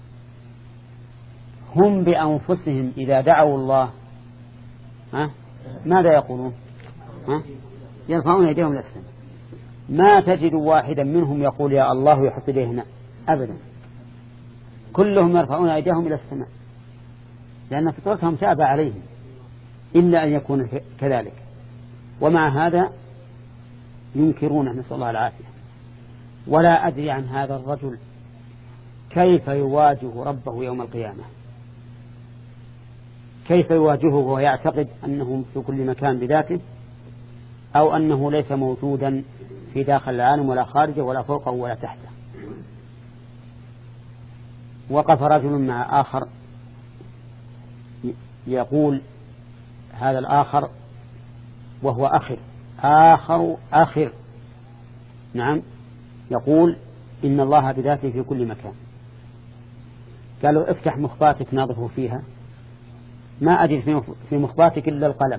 هم بأنفسهم إذا دعوا الله ها ماذا يقولون؟ ها؟ يرفعون يديهم إلى السماء. ما تجد واحدا منهم يقول يا الله يحط يديه هنا أبدا، كلهم يرفعون يديهم إلى السماء، لأن فطرتهم تابع عليهم إلا أن يكون كذلك. ومع هذا ينكرونه، نسأل الله العافية. ولا أدري عن هذا الرجل كيف يواجه ربه يوم القيامة، كيف يواجهه وهو يعتقد أنه في كل مكان بذاته، أو أنه ليس موجودا في داخل العالم ولا خارجه ولا فوقه ولا تحته. وقف رجل مع آخر يقول هذا الآخر وهو آخر آخر آخر نعم يقول إن الله بذاته في كل مكان. قالوا افتح مخباتك ناظره فيها، ما أجد في مخباتك إلا القلم.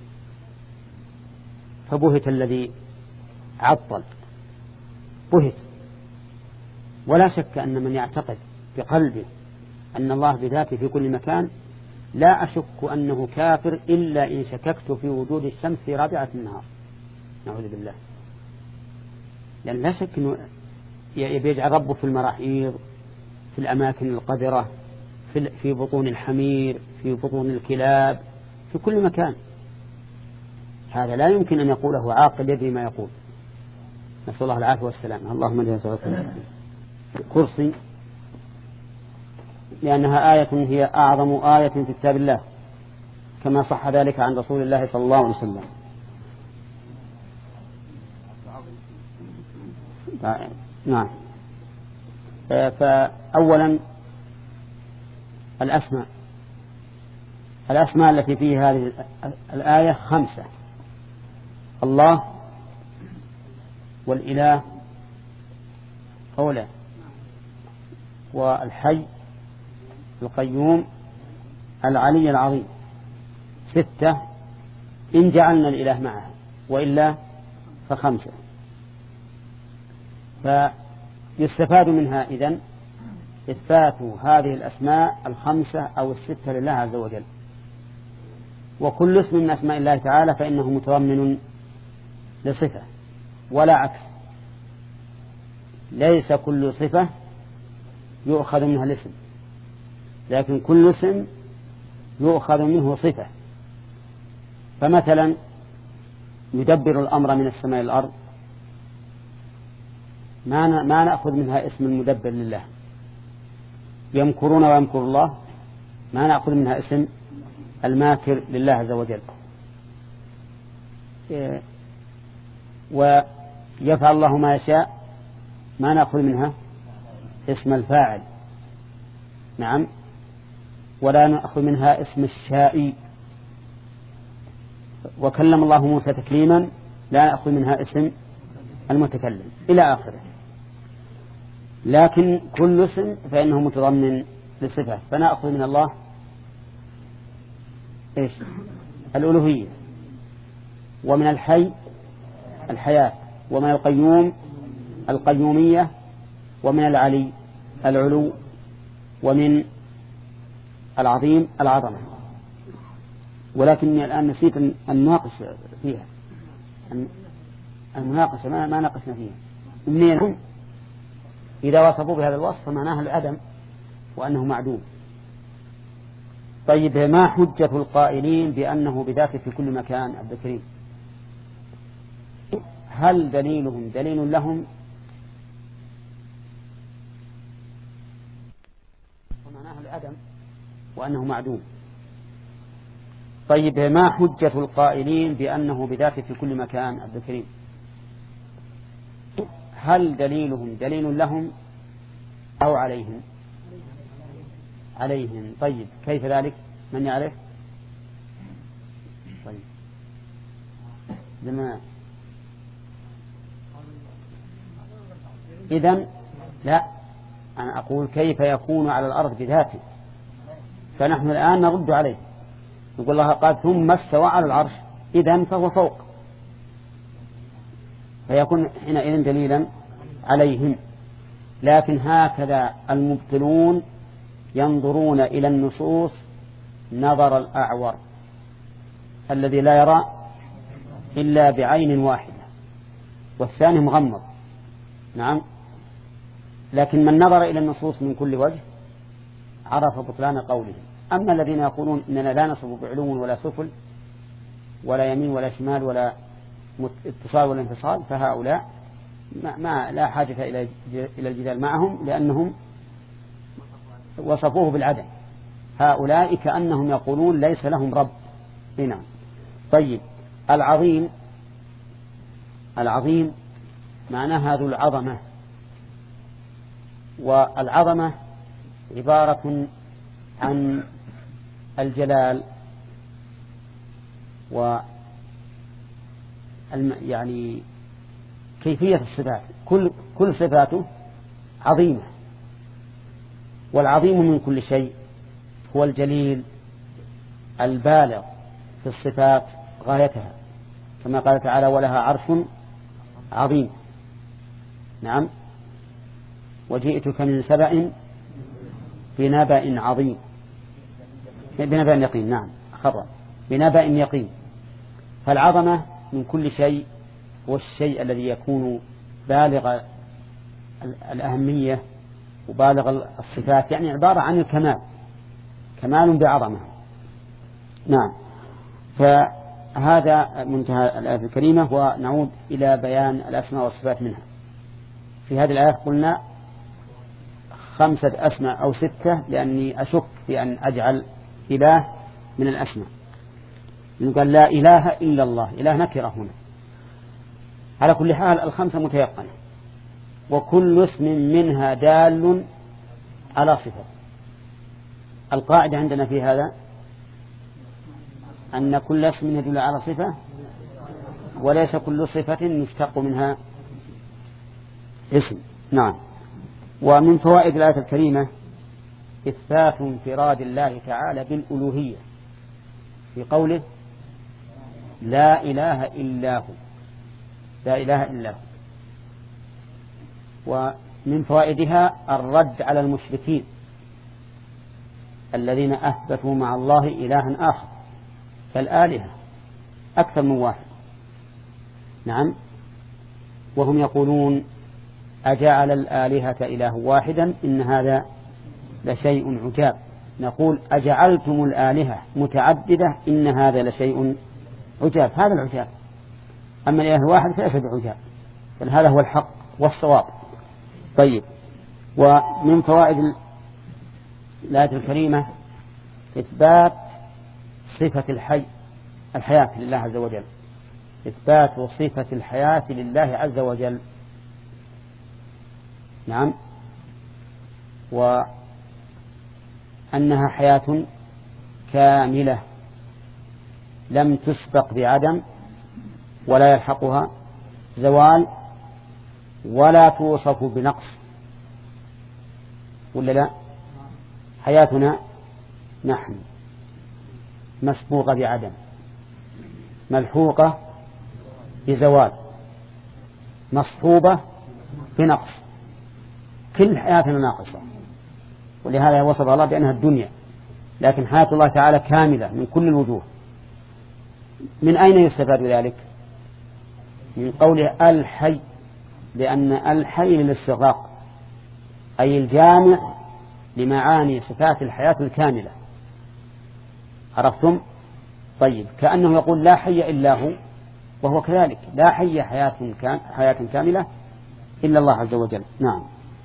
فبهت الذي عطل، بهت. ولا شك أن من يعتقد بقلبه أن الله بذاته في كل مكان لا أشك أنه كافر إلا إن شككت في وجود الشمس في رابعة النهار، نعوذ بالله. لأن لا شك أنه يجعل ربه في المراحيض، في الأماكن القذرة، في بطون الحمير، في بطون الكلاب، في كل مكان. هذا لا يمكن أن يقوله عاقل يدري ما يقول. نسأل الله العافية والسلام. اللهم اجعلنا سبحانه. الكرسي لأنها آية هي أعظم آية في كتاب الله، كما صح ذلك عن رسول الله صلى الله عليه وسلم. نعم. فأولا الأسماء الأسماء التي في هذه الآية خمسة: الله والإله أولا، والحي القيوم العلي العظيم. ستة إن جعلنا الإله معه، وإلا فخمسة. فيستفاد منها إذن إثبات هذه الأسماء الخمسة أو الستة لله عز وجل. وكل اسم من أسماء الله تعالى فإنه متضمن لصفة ولا عكس. ليس كل صفة يؤخذ منها الاسم، لكن كل اسم يؤخذ منه صفة. فمثلا يدبر الأمر من السماء إلى الأرض، ما ما نأخذ منها اسم المدبر لله. يمكرون ويمكر الله، ما نأخذ منها اسم الماكر لله عز وجل. ويفعل الله ما يشاء، ما نأخذ منها اسم الفاعل. نعم. ولا نأخذ منها اسم الشائي. وكلم الله موسى تكليما، لا نأخذ منها اسم المتكلم، إلى آخره. لكن كل اسم فإنه متضمن للصفة، فنأخذ من الله إيش؟ الألوهية، ومن الحي الحياة، ومن القيوم القيومية، ومن العلي العلو، ومن العظيم العظمة. ولكني الآن نسيت أن نناقش فيها، المناقشة ما, ما ناقشنا فيها. منين إذا وصفوا بهذا الوصف فمعناها العدم وأنه معدوم. طيب، ما حجة القائلين بأنه بذاته في كل مكان؟ عبد الكريم، هل دليلهم دليل لهم؟ ومعناها العدم وأنه معدوم. طيب، ما حجة القائلين بأنه بذاته في كل مكان؟ عبد الكريم، هل دليلهم دليل لهم أو عليهم؟ عليهم. طيب، كيف ذلك؟ من يعرف؟ طيب، لما إذن لا، أنا أقول كيف يكون على الأرض بذاته، فنحن الآن نرد عليه نقول الله قال ثم استوى على العرش، إذن فهو فوق، فيكون حينئذ دليلا عليهم. لكن هكذا المبطلون ينظرون إلى النصوص نظر الأعور الذي لا يرى إلا بعين واحدة والثاني مغمض. نعم. لكن من نظر إلى النصوص من كل وجه عرف بطلان قولهم. أما الذين يقولون إننا لا نصب بعلو ولا سفل ولا يمين ولا شمال ولا اتصال ولا انفصال، فهؤلاء ما, ما لا حاجة إلى إلى الجدال معهم، لأنهم وصفوه بالعدم. هؤلاء كأنهم يقولون ليس لهم رب. هنا. طيب، العظيم العظيم معناها ذو العظمة، والعظمة عبارة عن الجلال و يعني كيفية الصفات، كل كل صفاته عظيمة. والعظيم من كل شيء هو الجليل البالغ في الصفات غايتها، كما قال تعالى ولها عرش عظيم. نعم. وجئتك من سبأ بنبأ عظيم، بنبأ يقين. نعم، خطأ، بنبأ يقين. فالعظمة من كل شيء هو الشيء الذي يكون بالغ الأهمية وبالغ الصفات، يعني عبارة عن الكمال، كمال بعظمة. نعم. فهذا منتهى الآية الكريمة، ونعود إلى بيان الأسماء والصفات منها. في هذه الآية قلنا خمسة أسماء أو ستة، لأني أشك في أن أجعل إله من الأسماء. قال لا إله إلا الله، إله نكرة هنا. على كل حال الخمسة متيقنة، وكل اسم منها دال على صفة. القاعدة عندنا في هذا أن كل اسم يدل على صفة، وليس كل صفة يشتق منها اسم. نعم. ومن فوائد الآية الكريمة إثبات انفراد الله تعالى بالألوهية في قوله لا إله إلا هو، لا إله إلا هو. ومن فوائدها الرد على المشركين الذين أثبتوا مع الله إلها آخر كالآلهة أكثر من واحد. نعم. وهم يقولون أجعل الآلهة إله واحدا إن هذا لشيء عجاب. نقول أجعلتم الآلهة متعددة إن هذا لشيء عجاب، هذا العجاب. أما الإله الواحد فليس بعجاب، بل هذا هو الحق والصواب. طيب، ومن فوائد الآية الكريمة إثبات صفة الحي الحياة لله عز وجل، إثبات صفة الحياة لله عز وجل. نعم، وأنها حياة كاملة لم تسبق بعدم ولا يلحقها زوال ولا توصف بنقص، ولا لا؟ حياتنا نحن مسبوقة بعدم، ملحوقة بزوال، مصحوبة بنقص، كل حياتنا ناقصة، ولهذا وصف الله بأنها الدنيا. لكن حياة الله تعالى كاملة من كل الوجوه. من أين يستفاد ذلك؟ من قوله الحي، لأن الحي للاستغراق، أي الجامع لمعاني صفات الحياة الكاملة. عرفتم؟ طيب، كأنه يقول لا حي إلا هو، وهو كذلك لا حي حياة, كام حياة كاملة إلا الله عز وجل. نعم.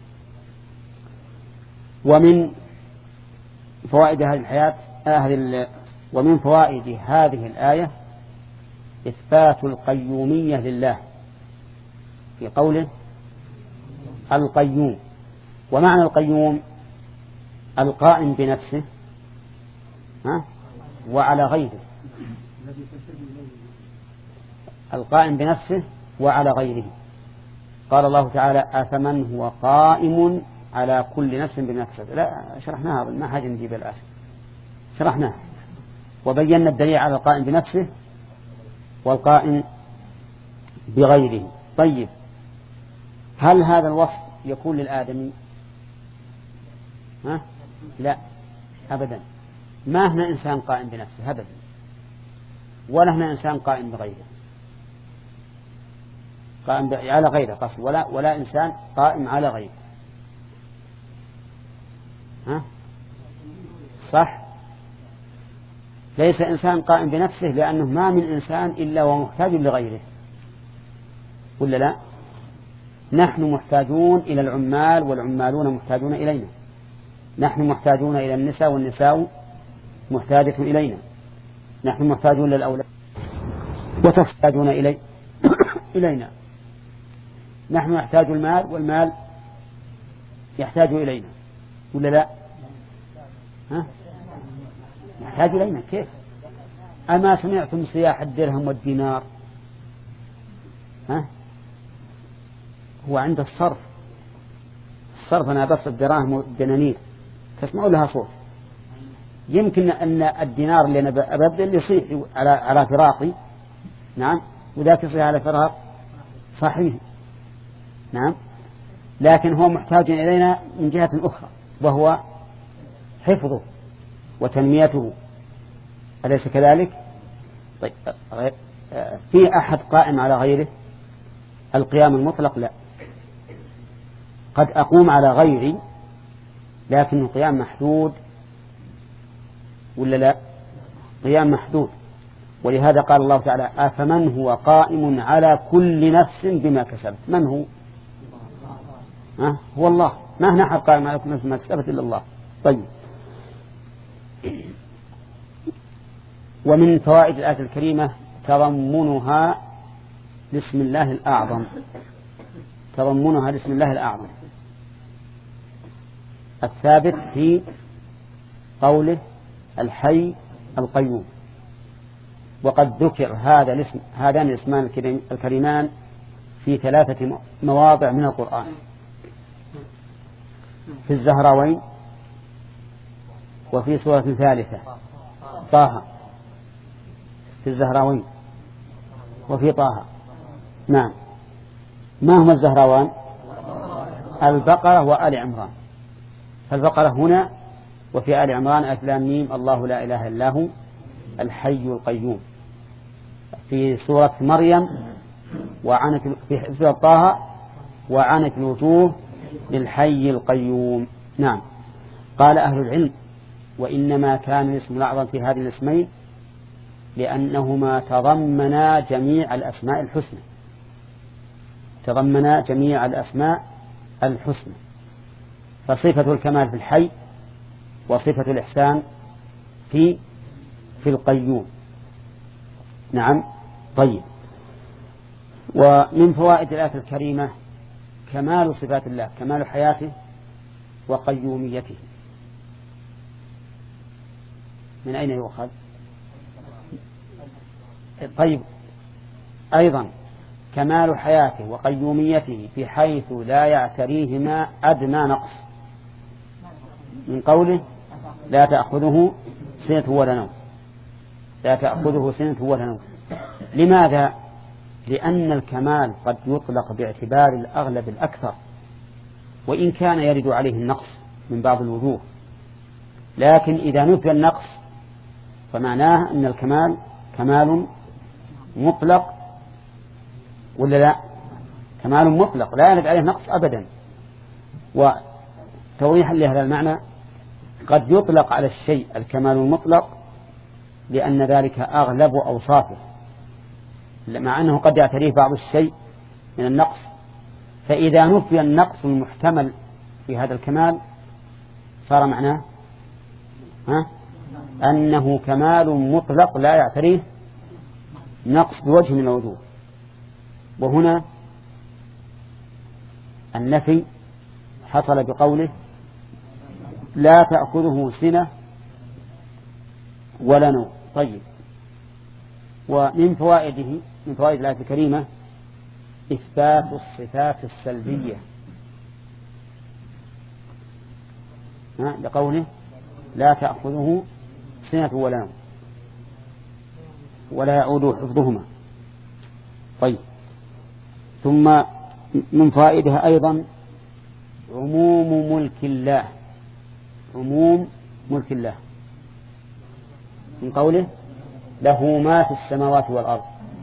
ومن فوائد هذه الحياة هذه ومن فوائد هذه الآية إثبات القيومية لله في قوله القيوم. ومعنى القيوم القائم بنفسه ها وعلى غيره، القائم بنفسه وعلى غيره. قال الله تعالى أفمن هو قائم على كل نفس بنفسه. لا، شرحناها، ما حاجة نجيب الآية، شرحناها وبينا الدليل على القائم بنفسه والقائم بغيره. طيب، هل هذا الوصف يكون للآدمي؟ ها؟ لا أبدا، ما هنا إنسان قائم بنفسه أبدا، ولا هنا إنسان قائم بغيره، قائم على غيره قصد، ولا ولا إنسان قائم على غيره. ها؟ صح، ليس إنسان قائم بنفسه، لأنه ما من إنسان إلا ومحتاج لغيره، ولا لا؟ نحن محتاجون إلى العمال، والعمالون محتاجون إلينا. نحن محتاجون إلى النساء، والنساء محتاجة إلينا. نحن محتاجون للأولاد وتحتاجون إلي إلينا. نحن نحتاج المال، والمال يحتاج إلينا، ولا لا؟ ها؟ يحتاج إلينا. كيف؟ أما سمعتم صياح الدرهم والدينار؟ ها؟ هو عند الصرف، الصرف أنا بس الدراهم والدنانير تسمعوا لها صوت. يمكن أن الدينار اللي أنا أبدل يصيح على على فراقي، نعم، وذاك يصيح على فراق صحيح، نعم، لكن هو محتاج إلينا من جهة أخرى، وهو حفظه وتنميته، أليس كذلك؟ طيب، في أحد قائم على غيره؟ القيام المطلق لا، قد أقوم على غيري لكن القيام محدود، ولا لا؟ قيام محدود. ولهذا قال الله تعالى أفمن هو قائم على كل نفس بما كسبت. من هو؟ ها؟ هو الله، ما هنا أحد قائم على كل نفس بما كسبت إلا الله. طيب، ومن فوائد الآية الكريمة تضمنها لاسم الله الأعظم، تضمنها لاسم الله الأعظم الثابت في قوله الحي القيوم. وقد ذكر هذا الاسم هذان الاسمان الكريمان في ثلاثة مواضع من القرآن، في الزهراوين، وفي سورة ثالثة طه، في الزهراوين وفي طه. نعم، ما هما الزهراوان؟ البقرة وآل عمران. فالبقرة هنا، وفي آل عمران ألف لام ميم الله لا إله إلا هو الحي القيوم. في سورة مريم وعنت، في سورة طه وعنت الوجوه للحي القيوم. نعم. قال أهل العلم وإنما كان الاسم الأعظم في هذه الاسمين لأنهما تضمنا جميع الأسماء الحسنى تضمنا جميع الأسماء الحسنى فصفة الكمال في الحي وصفة الإحسان في في القيوم. نعم. طيب. ومن فوائد الآية الكريمة كمال صفات الله، كمال حياته وقيوميته. من أين يؤخذ؟ طيب، أيضا كمال حياته وقيوميته بحيث لا يعتريهما أدنى نقص، من قوله لا تأخذه سنة ولا نوم، لا تأخذه سنة ولا نوم. لماذا؟ لأن الكمال قد يطلق باعتبار الأغلب الأكثر، وإن كان يرد عليه النقص من بعض الوجوه، لكن إذا نفي النقص فمعناه أن الكمال كمال مطلق، ولا لا؟ كمال مطلق لا يرد عليه نقص أبدا. وتوضيحا لهذا المعنى قد يطلق على الشيء الكمال المطلق لأن ذلك أغلب أوصافه، مع أنه قد يعتريه بعض الشيء من النقص، فإذا نفي النقص المحتمل في هذا الكمال صار معناه ها؟ أنه كمال مطلق لا يعتريه نقص بوجه من الوجوه. وهنا النفي حصل بقوله لا تأخذه سنة ولا نوم. طيب. ومن فوائده من فوائد الآية الكريمة إثبات الصفات السلبية لقوله لا تأخذه سنة ولا نوم ولا يعود حفظهما. طيب. ثم من فوائدها أيضا عموم ملك الله، عموم ملك الله من قوله له ما في السماوات والأرض،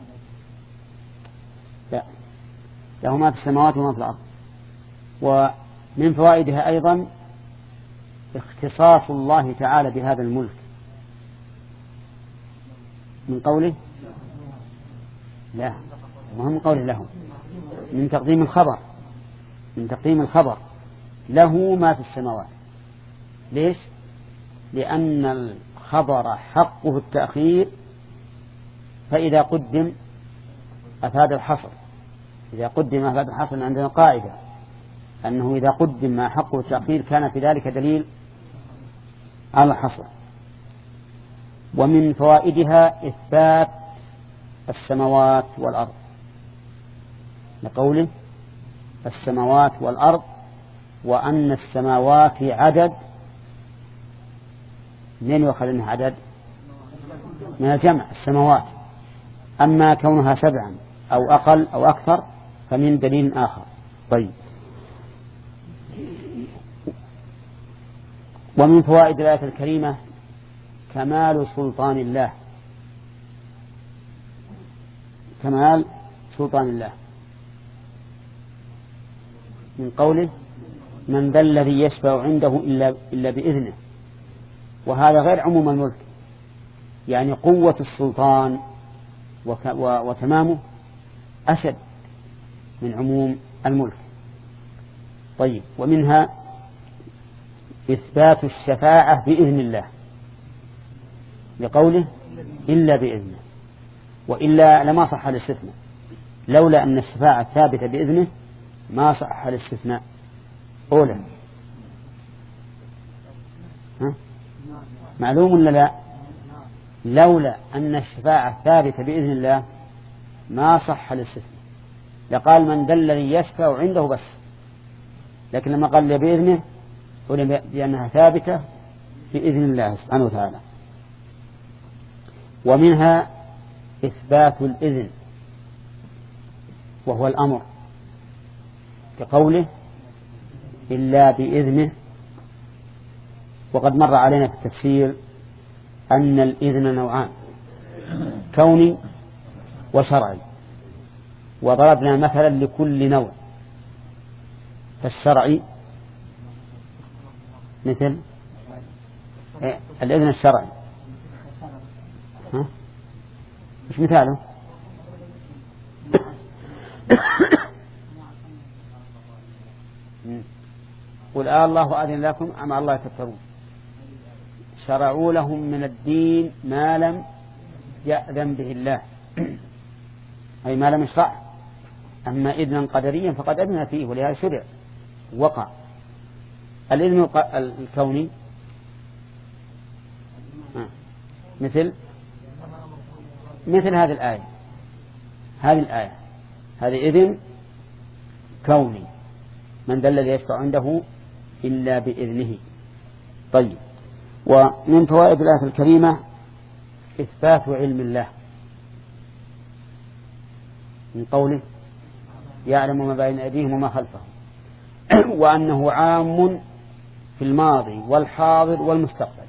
لا له ما في السماوات وما في الأرض. ومن فوائدها أيضا اختصاص الله تعالى بهذا الملك من قوله لا مهم قوله له، من تقديم الخبر من تقديم الخبر له ما في السماوات. ليش؟ لأن الخبر حقه التأخير، فإذا قدم أفاد الحصر. إذا قدم أفاد الحصر. عندنا قاعدة أنه إذا قدم ما حقه التأخير كان في ذلك دليل على الحصر. ومن فوائدها إثبات السماوات والأرض لقوله السماوات والأرض، وأن السماوات عدد، من يؤخذ منها عدد؟ من الجمع السماوات. أما كونها سبعا أو أقل أو أكثر فمن دليل آخر. طيب. ومن فوائد الآية الكريمة كمال سلطان الله، كمال سلطان الله من قوله من ذا الذي يشفع عنده إلا, إلا بإذنه. وهذا غير عموم الملك، يعني قوة السلطان وتمامه أشد من عموم الملك. طيب. ومنها إثبات الشفاعة بإذن الله لقوله إلا بإذنه، وإلا لما صح الاستثناء، لولا أن الشفاعة ثابتة بإذنه ما صح الاستثناء. أولا ها؟ معلوم ولا لا؟ لولا أن الشفاعة ثابتة بإذن الله ما صح الاستثناء، لقال من ذا الذي يشفع عنده بس، لكن لما قال بإذنه قل بأنها ثابتة بإذن الله سبحانه وتعالى. ومنها إثبات الإذن وهو الأمر كقوله إلا بإذنه. وقد مر علينا في التفسير أن الإذن نوعان، كوني وشرعي، وضربنا مثلا لكل نوع. فالشرعي مثل الإذن الشرعي ها؟ مش مثاله؟ قل آه الله أذن لكم أم الله تفترون. شرعوا لهم من الدين ما لم يأذن به الله أي ما لم يشرع. أما إذنا قدريا فقد أذن فيه ولهذا شرع وقع. الإذن الكوني مثل مثل هذه الآية هذه الآية هذه إذن كوني، من ذا الذي يشفع عنده إلا بإذنه. طيب، ومن فوائد الآية الكريمة إثبات علم الله من قوله يعلم ما بين أيديهم وما خلفهم وأنه عام في الماضي والحاضر والمستقبل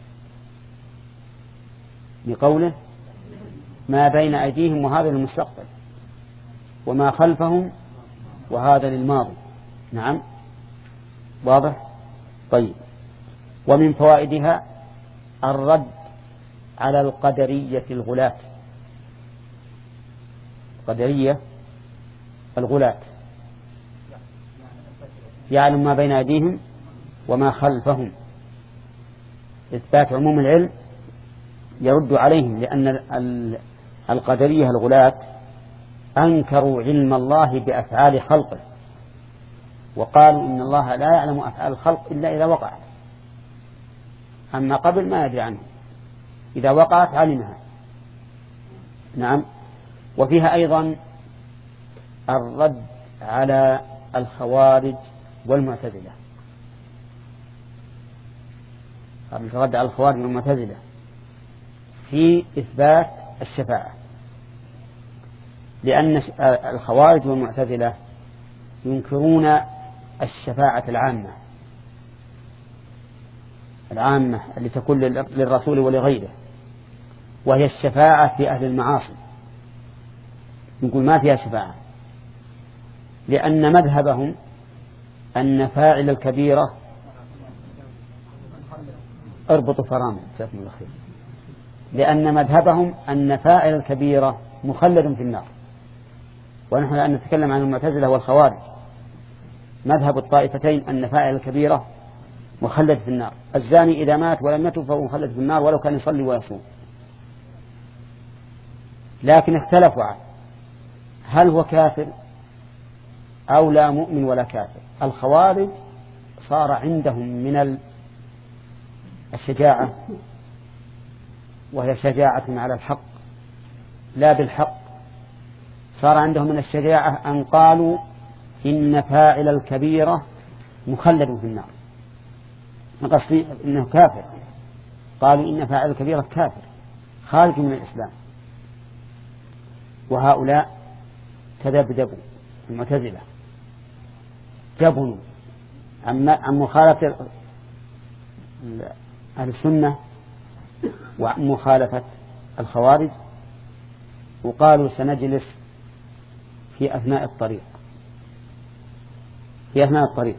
بقوله ما بين أيديهم وهذا للمستقبل وما خلفهم وهذا للماضي. نعم واضح. طيب، ومن فوائدها الرد على القدرية الغلاة قدرية الغلاة يعلم ما بين أيديهم وما خلفهم. إثبات عموم العلم يرد عليهم، لأن القدرية الغلاة أنكروا علم الله بأفعال خلقه وقالوا إن الله لا يعلم أفعال الخلق إلا إذا وقعت، أما قبل ما يدري عنه، إذا وقعت علمها. نعم. وفيها أيضا الرد على الخوارج والمعتزلة الرد على الخوارج والمعتزلة في إثبات الشفاعة، لأن الخوارج والمعتزلة ينكرون الشفاعة العامة العامة اللي تكون للرسول ولغيره، وهي الشفاعة في أهل المعاصي. نقول ما فيها شفاعة، لأن مذهبهم أن فاعل الكبيرة اربطوا فرامل جزاكم الله خير لأن مذهبهم أن فاعل الكبيرة مخلد في النار، ونحن الآن نتكلم عن المعتزلة والخوارج. مذهب الطائفتين أن فاعل الكبيرة مخلد في النار، الزاني إذا مات ولم يتب فهو مخلد في النار ولو كان يصلي ويصوم. لكن اختلفوا عنه هل هو كافر أو لا مؤمن ولا كافر. الخوارج صار عندهم من الشجاعة، وهي شجاعة على الحق لا بالحق، صار عندهم من الشجاعة أن قالوا إن فاعل الكبيرة مخلد في النار، قصدي إنه كافر، قالوا إن فاعل الكبيرة كافر خارج من الإسلام. وهؤلاء تذبذبوا المعتزلة جبنوا عن مخالفة أهل السنة وعن مخالفة الخوارج، وقالوا سنجلس في أثناء الطريق في أثناء الطريق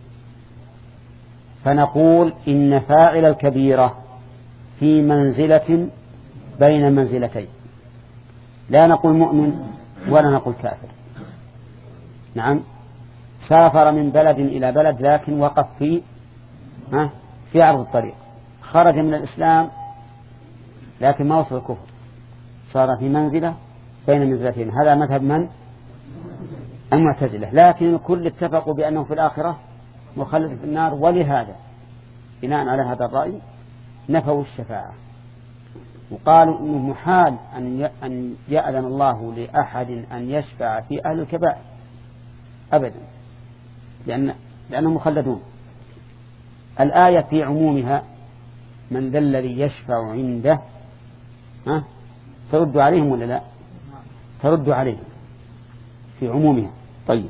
فنقول إن فاعل الكبيرة في منزلة بين منزلتين، لا نقول مؤمن ولا نقول كافر. نعم، سافر من بلد إلى بلد لكن وقف في ها في عرض الطريق، خرج من الإسلام لكن ما وصل الكفر، صار في منزلة بين منزلتين. هذا مذهب من؟ المعتزلة. لكن الكل اتفقوا بأنه في الآخرة مخلد في النار، ولهذا بناء على هذا الرأي نفوا الشفاعة وقالوا إنه محال أن يأذن الله لأحد أن يشفع في أهل الكبائر أبدا، لأن لأنهم مخلدون. الآية في عمومها من ذا الذي يشفع عنده ها ترد عليهم ولا لا؟ ترد عليهم في عمومها. طيب،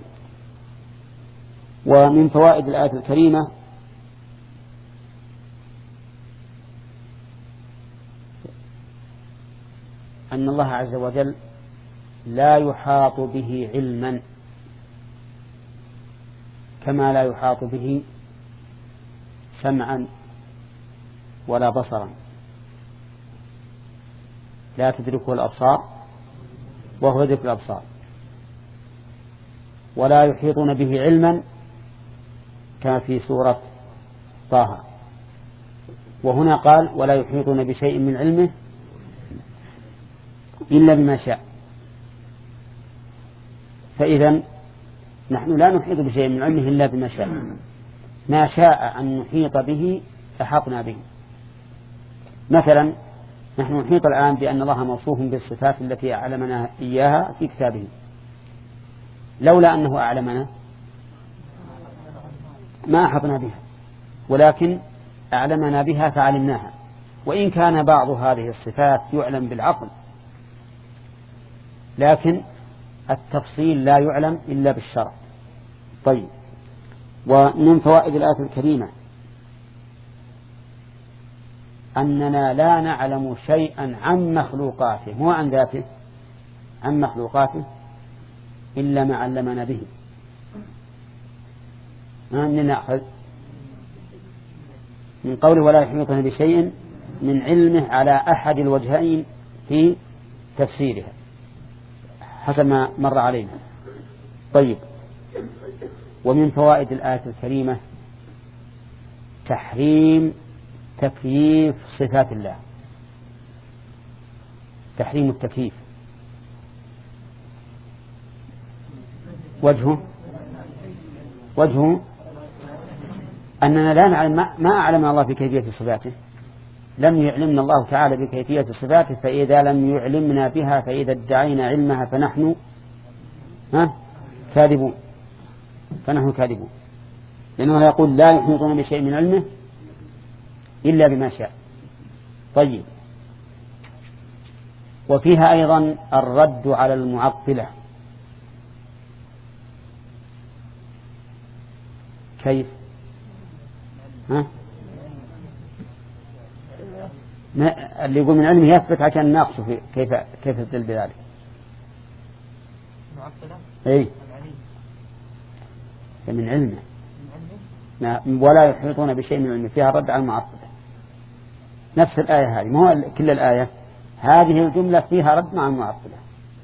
ومن فوائد الآية الكريمة أن الله عز وجل لا يحاط به علما كما لا يحاط به سمعا ولا بصرا، لا تدركه الأبصار وهو ذكر الأبصار. ولا يحيطون به علما كما في سورة طه. وهنا قال ولا يحيطون بشيء من علمه إلا بما شاء. فإذا نحن لا نحيط بشيء من علمه إلا بما شاء، ما شاء أن نحيط به أحطنا به. مثلا نحن نحيط الآن بأن الله موصوف بالصفات التي أعلمنا إياها في كتابه، لولا أنه أعلمنا ما أحطنا بها، ولكن أعلمنا بها فعلمناها. وإن كان بعض هذه الصفات يعلم بالعقل، لكن التفصيل لا يعلم إلا بالشرع. طيب، ومن فوائد الآية الكريمة أننا لا نعلم شيئا عن مخلوقاته، مو عن ذاته، عن مخلوقاته إلا ما علمنا به. ما نأخذ من قوله ولا يحيطون بشيء من علمه على أحد الوجهين في تفسيرها حسب ما مر علينا. طيب، ومن فوائد الآية الكريمة تحريم تكييف صفات الله، تحريم التكييف. وجهه وجهه أننا لا نعلم، ما أعلم الله بكيفية صفاته، لم يعلمنا الله تعالى بكيفية صفاته، فإذا لم يعلمنا بها فإذا ادعينا علمها فنحن ها كاذبون، فنحن كاذبون، لأنه يقول لا يحيطون بشيء من علمه إلا بما شاء. طيب، وفيها أيضا الرد على المعطلة. كيف؟ ها؟ اللي يقول من علمه يثبت عشان نناقشه في كيف كيف يدل بذلك. اي من علمه ولا يحيطون بشيء من علمه، فيها رد على المعطلة. نفس الآية هذه، مو كل الآية، هذه الجملة فيها رد مع المعطلة.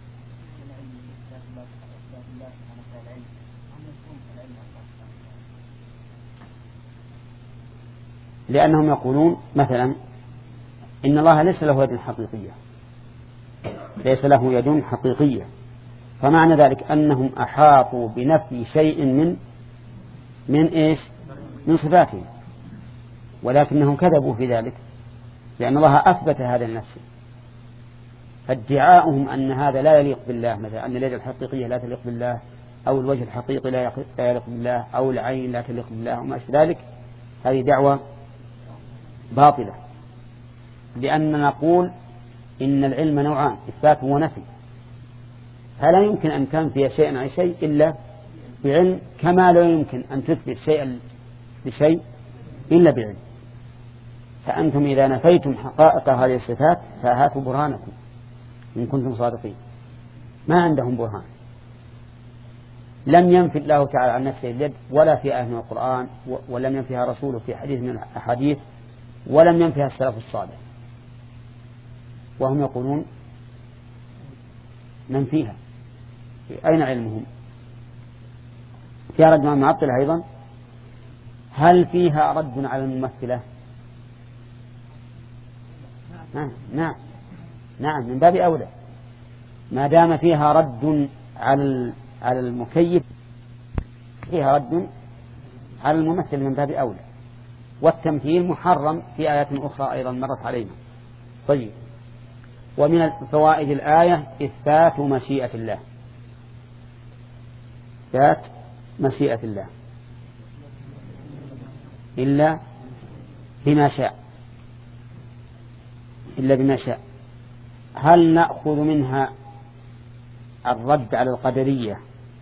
لأنهم يقولون مثلا إن الله ليس له يد حقيقية، ليس له يد حقيقية، فمعنى ذلك أنهم أحاطوا بنفي شيء من من إيش؟ من صفاته، ولكنهم كذبوا في ذلك، لأن الله أثبت هذا لنفسه. فادعاؤهم أن هذا لا يليق بالله، مثلا أن اليد الحقيقية لا تليق بالله، أو الوجه الحقيقي لا يليق بالله، أو العين لا تليق بالله، وما أشبه ذلك، هذه دعوة باطلة. لأن نقول إن العلم نوعان، إثبات ونفي، فلا يمكن أن تنفي شيئا عن شيء إلا بعلم، كما لا يمكن أن تثبت شيئا بشيء إلا بعلم. فأنتم إذا نفيتم حقائق هذه الصفات فهاتوا برهانكم إن كنتم صادقين. ما عندهم برهان. لم ينفي الله تعالى عن نفسه اليد ولا في آية من القرآن، ولم ينفيها رسوله في حديث من الأحاديث، ولم ينفيها السلف الصالح، وهم يقولون ننفيها. أين علمهم؟ فيها رد مع المعطلة أيضا. هل فيها رد على الممثلة؟ نعم نعم نعم من باب أولى، ما دام فيها رد على على المكيف فيها رد على الممثل من باب أولى. والتمثيل محرم في آيات أخرى أيضا مرت علينا. طيب، ومن فوائد الآية إثبات مشيئة الله، إثبات مشيئة الله إلا بما شاء، إلا بما شاء. هل نأخذ منها الرد على القدرية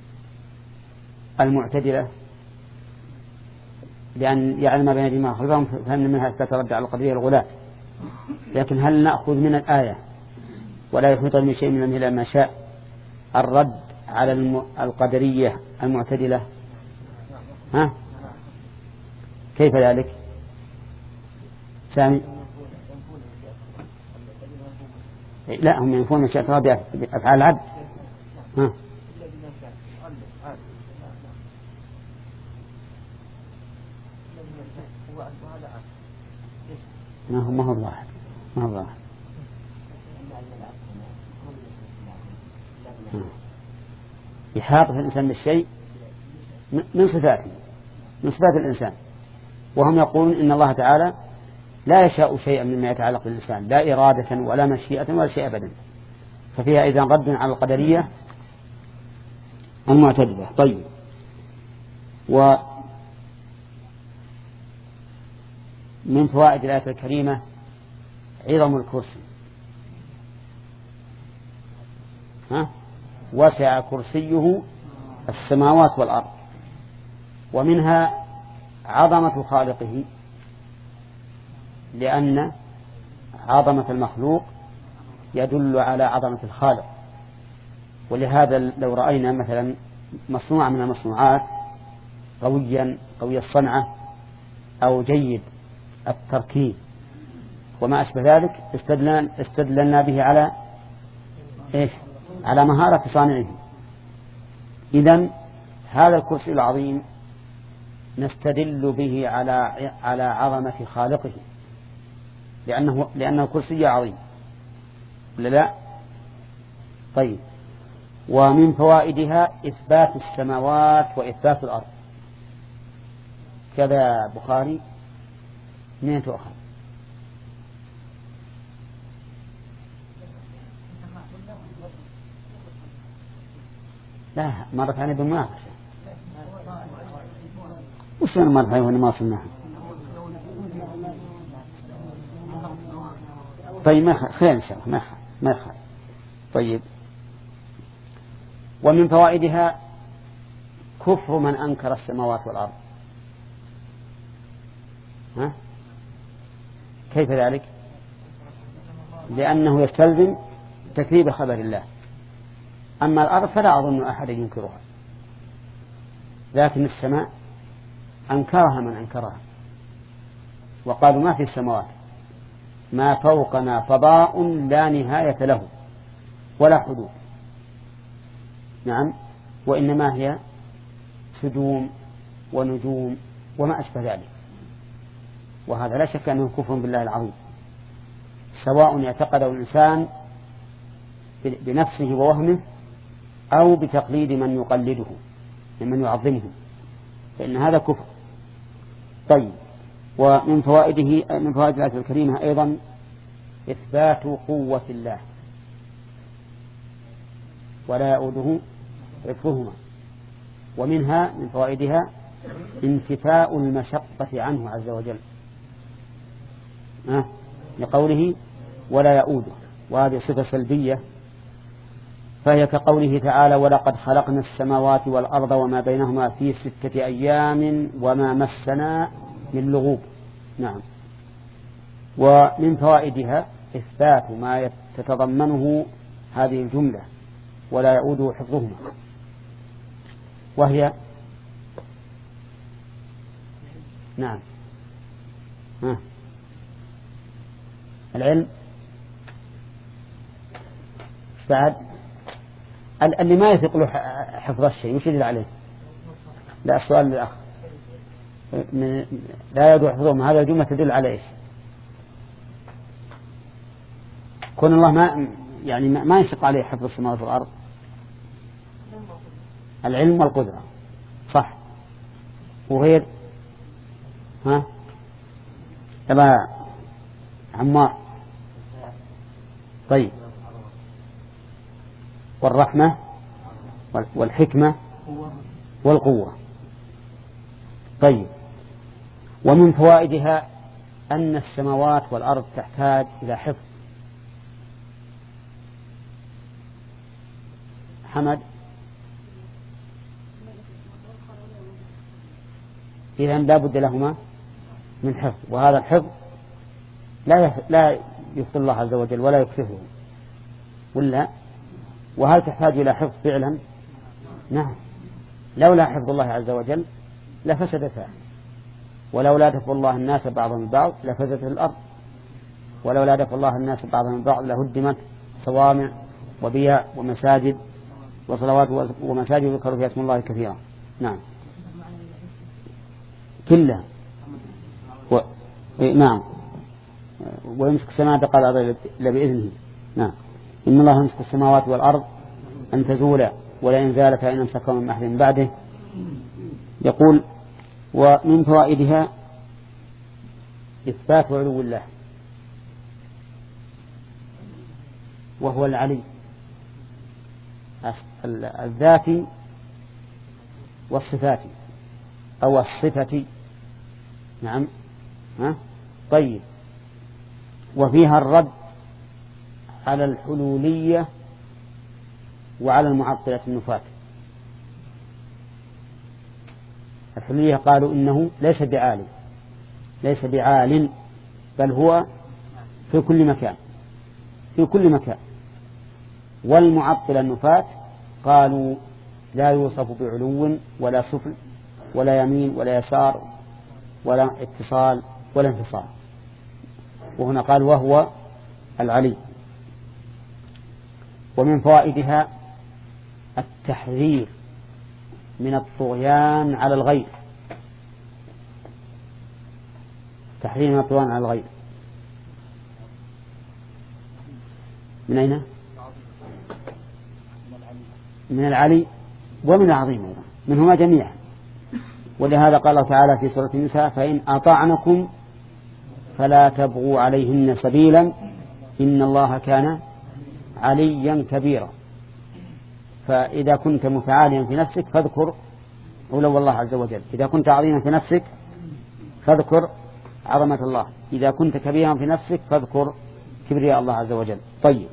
المعتدلة لأن يعلم بين يدي ما خلفهم، فهم منها تترد على القدرية الغلاة؟ لكن هل نأخذ من الآية ولا يحيط من شيء من إلا ما شاء الرد على القدرية المعتدلة؟ ها؟ كيف ذلك؟ سامي؟ لا، هم ينفون مشيئة الله بأفعال العبد. ها ما هو ما هو واحد ما هو واحد إحاطة الإنسان بالشيء من صفاته من صفات الإنسان، وهم يقولون إن الله تعالى لا يشاء شيئا مما يتعلق بالإنسان، لا إرادة ولا مشيئة ولا شيء أبدا، ففيها إذن رد على القدرية المعتزلة. طيب، ومن فوائد الآية الكريمة عظم الكرسي، ها؟ وسع كرسيه السماوات والأرض، ومنها عظمة خالقه، لأن عظمة المخلوق يدل على عظمة الخالق. ولهذا لو رأينا مثلا مصنوع من المصنوعات قويا قوي الصنعة أو جيد التركيب وما أشبه ذلك استدللنا به على إيش؟ على مهارة صانعه. إذن هذا الكرسي العظيم نستدل به على على عظمة خالقه، لأنه لأنه كرسي عظيم، ولا لا؟ طيب، ومن فوائدها إثبات السماوات وإثبات الأرض. كذا بخاري من تؤخذ؟ لا، مرة ثانية بالمناقشة. وش أنا مرة ثانية وأنا ما صلناها؟ طيب، ما خير إن شاء الله، ما خير ما خير. طيب، ومن فوائدها كفر من أنكر السماوات والأرض. ها؟ كيف ذلك؟ لأنه يستلزم تكذيب خبر الله. أما الأرض فلا أظن أحد ينكرها، لكن السماء أنكرها من أنكرها، وقالوا ما في السماوات ما فوقنا فضاء لا نهاية له ولا حدود. نعم، وإنما هي سدوم ونجوم وما أشبه ذلك، وهذا لا شك أنه كفر بالله العظيم، سواء يعتقده الإنسان بنفسه ووهمه أو بتقليد من يقلده ممن يعظمه، فإن هذا كفر. طيب، ومن فوائده من فوائد الآية الكريمة أيضا إثبات قوة الله ولا يؤوده حفظهما، ومنها من فوائدها انتفاء المشقة عنه عز وجل، أه؟ لقوله ولا يؤوده، وهذه صفة سلبية، فهي كقوله تعالى ولقد خلقنا السماوات والأرض وما بينهما في ستة أيام وما مسنا من لغوب. نعم، ومن فوائدها إثبات ما تتضمنه هذه الجملة ولا يؤوده حفظهما، وهي نعم ها. العلم بعد اللي ما يثق له حفظ الشيء وش يدل عليه؟ لا، السؤال للأخ لا يدل حفظهم، هذا الجملة تدل على إيش؟ كون الله ما يعني ما يشق عليه حفظ السماوات والأرض، العلم والقدرة، صح؟ وغير ها تبع عمار. طيب، والرحمة والحكمة والقوة. طيب، ومن فوائدها أن السماوات والأرض تحتاج إلى حفظ. حمد، إذن لا بد لهما من حفظ، وهذا الحفظ لا لا يفضل الله عز وجل ولا يكفره، ولا وهل تحتاج إلى حفظ فعلا؟ نعم، لولا حفظ الله عز وجل لفسدتها، ولولا دفع الله الناس بعضهم البعض لفسدت الأرض، ولولا دفع الله الناس بعضهم البعض لهدمت صوامع وبيع ومساجد وصلوات ومساجد يذكر فيها اسم الله كثيرا. نعم كلها و... نعم ويمسك السماء قال إلا بإذنه. نعم إن الله يمسك السماوات والأرض أن تزولا ولئن زالتا إن أمسكها من أحد من بعده. يقول ومن فوائدها إثبات علو الله وهو العلي الذاتي والصفات أو الصفة. نعم ها؟ طيب وفيها الرد على الحلولية وعلى المعطلة النفاة. الحلولية قالوا إنه ليس بعالٍ ليس بعال بل هو في كل مكان في كل مكان. والمعطلة النفاة قالوا لا يوصف بعلو ولا سفل ولا يمين ولا يسار ولا اتصال ولا انفصال. وهنا قال وهو العلي. ومن فوائدها التحذير من الطغيان على الغير تحذير من الطغيان على الغير. من أين؟ من العلي ومن العظيم أيضا منهما جميعا. ولهذا قال الله تعالى في سورة النساء فإن أطعنكم فلا تبغوا عليهن سبيلا إن الله كان عليا كبيرا. فإذا كنت متعاليا في نفسك فاذكر علو الله عز وجل. إذا كنت عظيما في نفسك فاذكر عظمة الله. إذا كنت كبيرا في نفسك فاذكر كبرياء الله عز وجل. طيب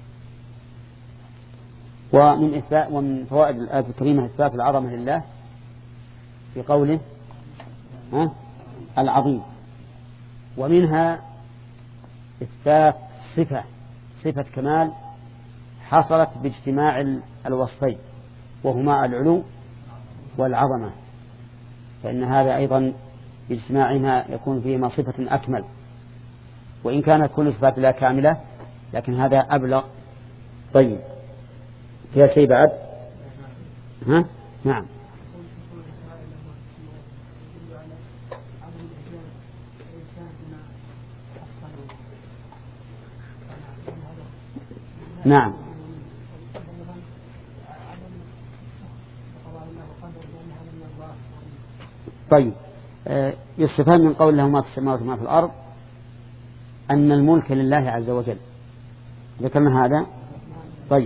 ومن إثبات ومن فوائد الآية الكريمة إثبات العظمة لله في قوله ها العظيم. ومنها إثبات صفة صفة كمال حصلت باجتماع الوصفين وهما العلو والعظمة. فإن هذا أيضا باجتماعهما يكون فيهما صفة أكمل. وإن كانت كل صفات لا كاملة لكن هذا أبلغ. طيب فيها شيء بعد؟ ها؟ نعم نعم طيب آه يستفاد من قول له ما في السماوات وما في الأرض أن الملك لله عز وجل. ذكرنا هذا. طيب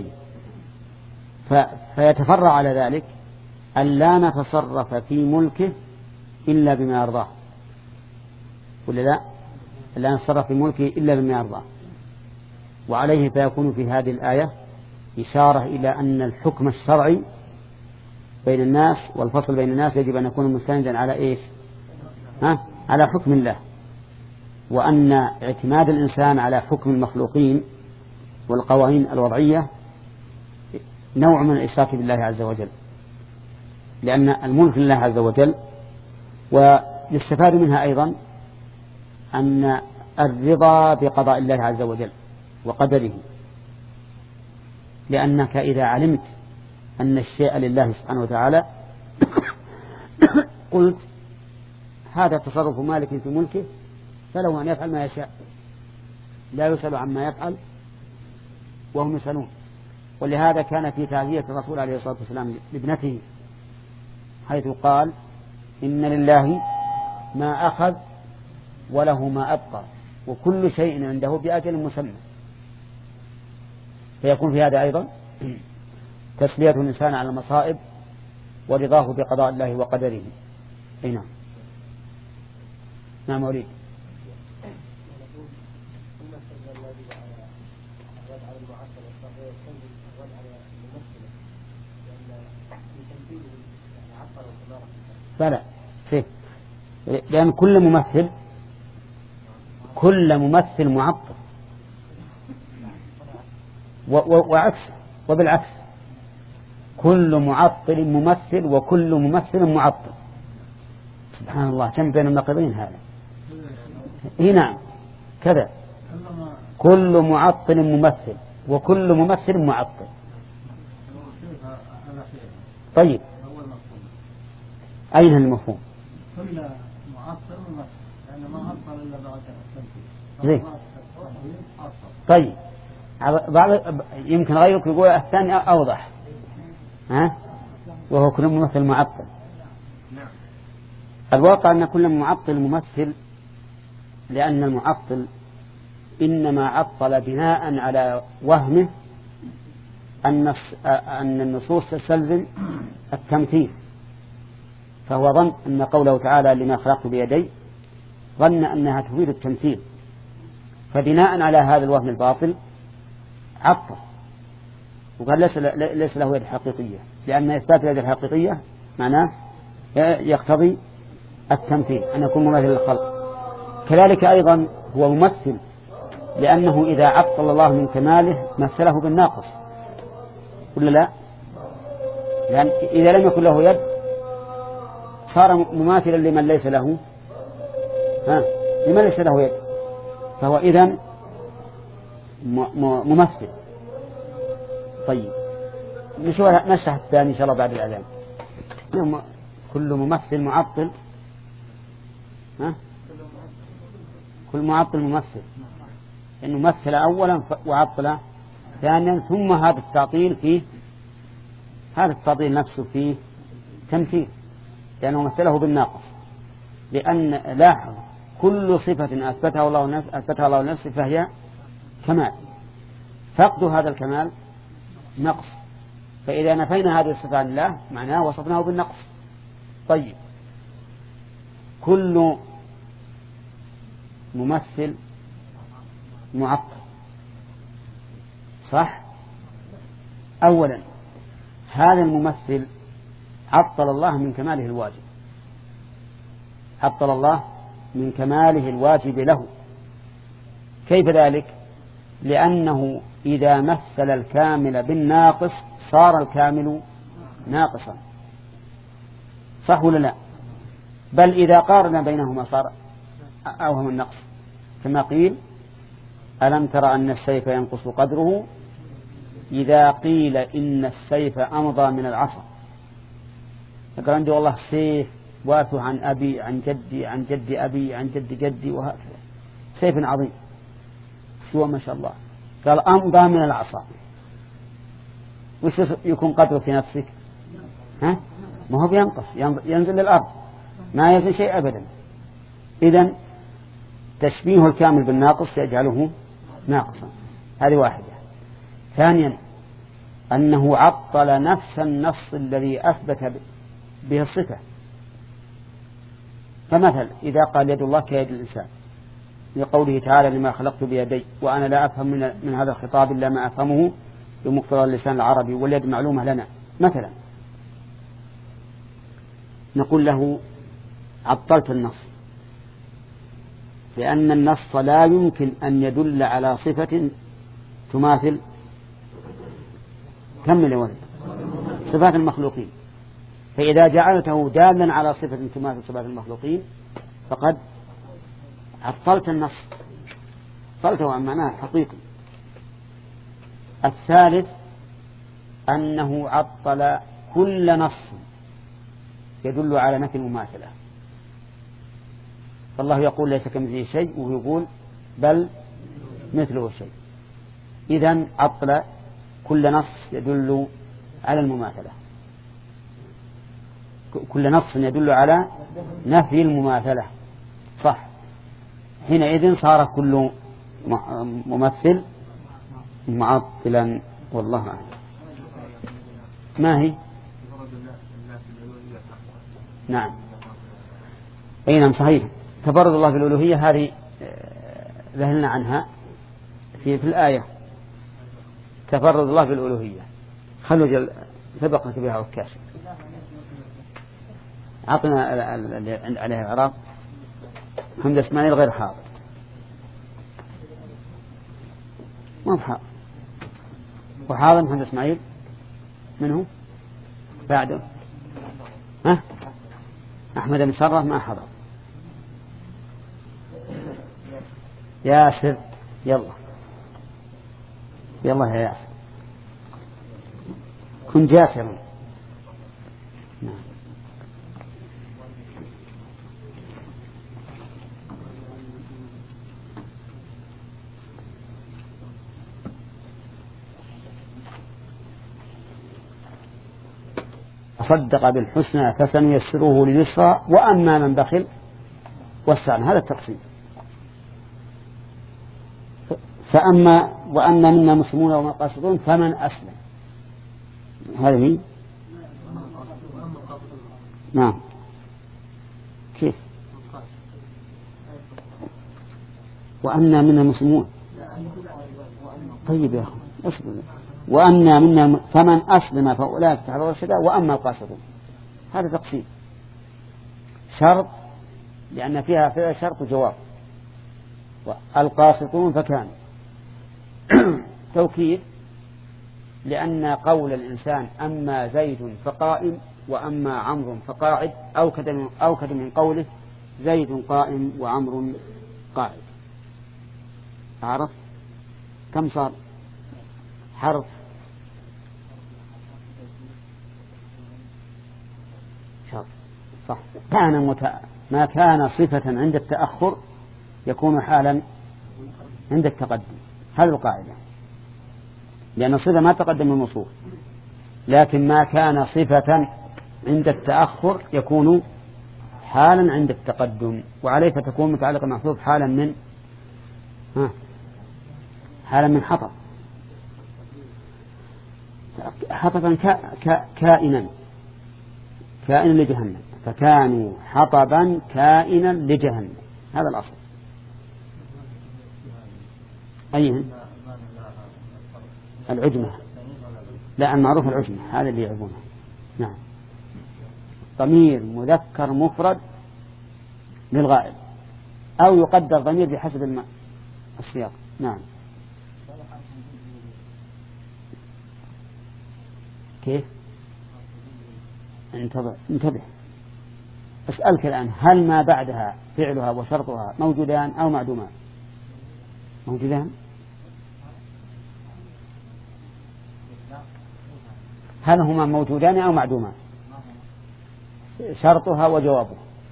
فيتفرع على ذلك أن لا نتصرف في ملكه إلا بما يرضاه ولا لا لا نتصرف في ملكه إلا بما يرضاه. وعليه فيكون في هذه الآية إشارة إلى أن الحكم الشرعي بين الناس والفصل بين الناس يجب أن يكون مستندا على إيش ها؟ على حكم الله. وأن اعتماد الإنسان على حكم المخلوقين والقوانين الوضعية نوع من الإشراك بالله عز وجل لأن الملك لله عز وجل. ويستفاد منها أيضا أن الرضا بقضاء الله عز وجل وقدره. لأنك إذا علمت أن الشيء لله سبحانه وتعالى قلت هذا تصرف مالك في ملكه فله أن يفعل ما يشاء لا يسأل عما يفعل وهم يسألون. ولهذا كان في تعزية الرسول عليه الصلاة والسلام لابنته حيث قال إن لله ما أخذ وله ما أبقى وكل شيء عنده بأجل مسمى. فيكون في هذا أيضا تسلية الإنسان على المصائب ورضاه بقضاء الله وقدره. أي نعم نعم أريد فلا سيف. لأن كل ممثل كل ممثل معطل وعكس وبالعكس كل معطل ممثل وكل ممثل معطل. سبحان الله كم بين النقيضين هذا. اي نعم كذا كل معطل ممثل وكل ممثل معطل. طيب أين المفهوم؟ كل معطل ومثل لأن ما عطل إلا بعد زين. طيب بعض يمكن غيرك يقول الثاني أوضح، ها؟ وهو كل ممثل معطل. الواقع أن كل معطل ممثل، لأن المعطل إنما عطل بناء على وهمه أن النصوص تستلزم التمثيل، فهو ظن أن قوله تعالى لما خلقت بيدي ظن أنها تفيد التمثيل، فبناء على هذا الوهم الباطل عطل وقال ليس, ليس له يد حقيقية، لأن إثبات اليد الحقيقية معناه يقتضي التمثيل أن يكون مماثل للخلق. كذلك أيضا هو ممثل، لأنه إذا عطل الله من كماله مثله بالناقص ولا لا؟ لأن إذا لم يكن له يد صار مماثلا لمن ليس له ها لمن ليس له يد، فهو إذن ممثل. طيب نشرح الثاني إن شاء الله بعد الأذان. كل ممثل معطل، ها كل معطل ممثل، إنه مثل أولا وعطل ثانيا، ثم هذا التعطيل فيه هذا التعطيل نفسه فيه تمثيل، لأنه مثله بالناقص. لأن لاحظ كل صفة أثبتها الله نفسه أثبتها الله نفسه فهي كمال، فقد هذا الكمال نقص، فإذا نفينا هذه الصفة عن الله معناه وصفناه بالنقص. طيب كل ممثل معطل صح؟ أولا هذا الممثل عطل الله من كماله الواجب، عطل الله من كماله الواجب له. كيف ذلك؟ لأنه إذا مثل الكامل بالناقص صار الكامل ناقصا، صح ولا لا؟ بل إذا قارن بينهما صار أوهم النقص، كما قيل ألم تر أن السيف ينقص قدره إذا قيل إن السيف أمضى من العصا. يقول عندي والله سيف وارثه عن أبي عن جدي عن جد أبي عن جد جدي وهكذا، سيف عظيم شو ما شاء الله. قال أمضى من العصا، وش يكون قدره في نفسك؟ ها؟ ما هو بينقص، ينزل للأرض ما يزن شيء أبدا. إذن تشبيه الكامل بالناقص يجعله ناقصا، هذه واحدة. ثانيا أنه عطل نفس النص الذي أثبت به الصفة. فمثل إذا قال يد الله كيد الإنسان لقوله تعالى لما خلقت بيدي، وأنا لا أفهم من, من هذا الخطاب إلا ما أفهمه بمقتضى اللسان العربي واليد معلومة لنا، مثلا نقول له عطلت النص، لأن النص لا يمكن أن يدل على صفة تماثل كمل ولد صفات المخلوقين، فإذا جعلته دالا على صفة تماثل صفات المخلوقين فقد عطلت النص، عطلته عن معناه الحقيقي. الثالث أنه عطل كل نص يدل على نفي المماثلة، فالله يقول ليس كمثله شيء وهو يقول بل مثله شيء. إذن عطل كل نص يدل على المماثلة، كل نص يدل على نفي المماثلة، صح؟ حينئذ صار كل ممثل معطلا، والله أعلم. ما هي؟ نعم أي نعم صحيح، تفرد الله بالألوهية هذه ذهلنا عنها في, في الآية، تفرد الله بالألوهية. خلوا جل سبقك بها وكاش عطنا عليها العراق. حمد إسماعيل غير حاضر، ما هو حاضر، وحاضر محمد إسماعيل منه بعده ها أحمد مشرف ما حضر. ياسر يلا يلا يا ياسر كن جاسرا. صدق بالحسنى فسنيسره لليسرى وأما من بخل واستغنى. هذا التقسيم. فأما وأن منا مسلمون وما قاسطون فمن أسلم. هذه نعم. كيف وأن منا مسلمون؟ طيب يا أخي أصبر. وأن منا فمن أسلم فأولئك تحرروا الشداء وأما القاسطون. هذا تقسيم شرط لأن فيها فعل شرط وجواب. القاسطون فكان توكيد لأن قول الإنسان أما زيد فقائم وأما عمرو فقاعد أوكد من قوله زيد قائم وعمرو قاعد. أعرف كم صار حرف؟ شرط صح. كان مت... ما كان صفة عند التأخر يكون حالا عند التقدم. هذه القاعدة لأن الصفة ما تقدم الموصوف، لكن ما كان صفة عند التأخر يكون حالا عند التقدم، وعليه فتكون متعلقة محذوف حالا من ها حالا من حطب. حطبا كا كا كائنا كائنا لجهنم فكانوا حطبا كائنا لجهنم. هذا الأصل. أيه العجمة؟ لا المعروف العجمة هذا اللي يعرفونه. نعم. ضمير مذكر مفرد للغائب أو يقدر ضمير بحسب السياق. نعم. كيف؟ انتبه انتبه أسألك الآن هل ما بعدها فعلها وشرطها موجودان أو معدومان؟ موجودان. هل هما موجودان أو معدومان؟ شرطها وجوابه.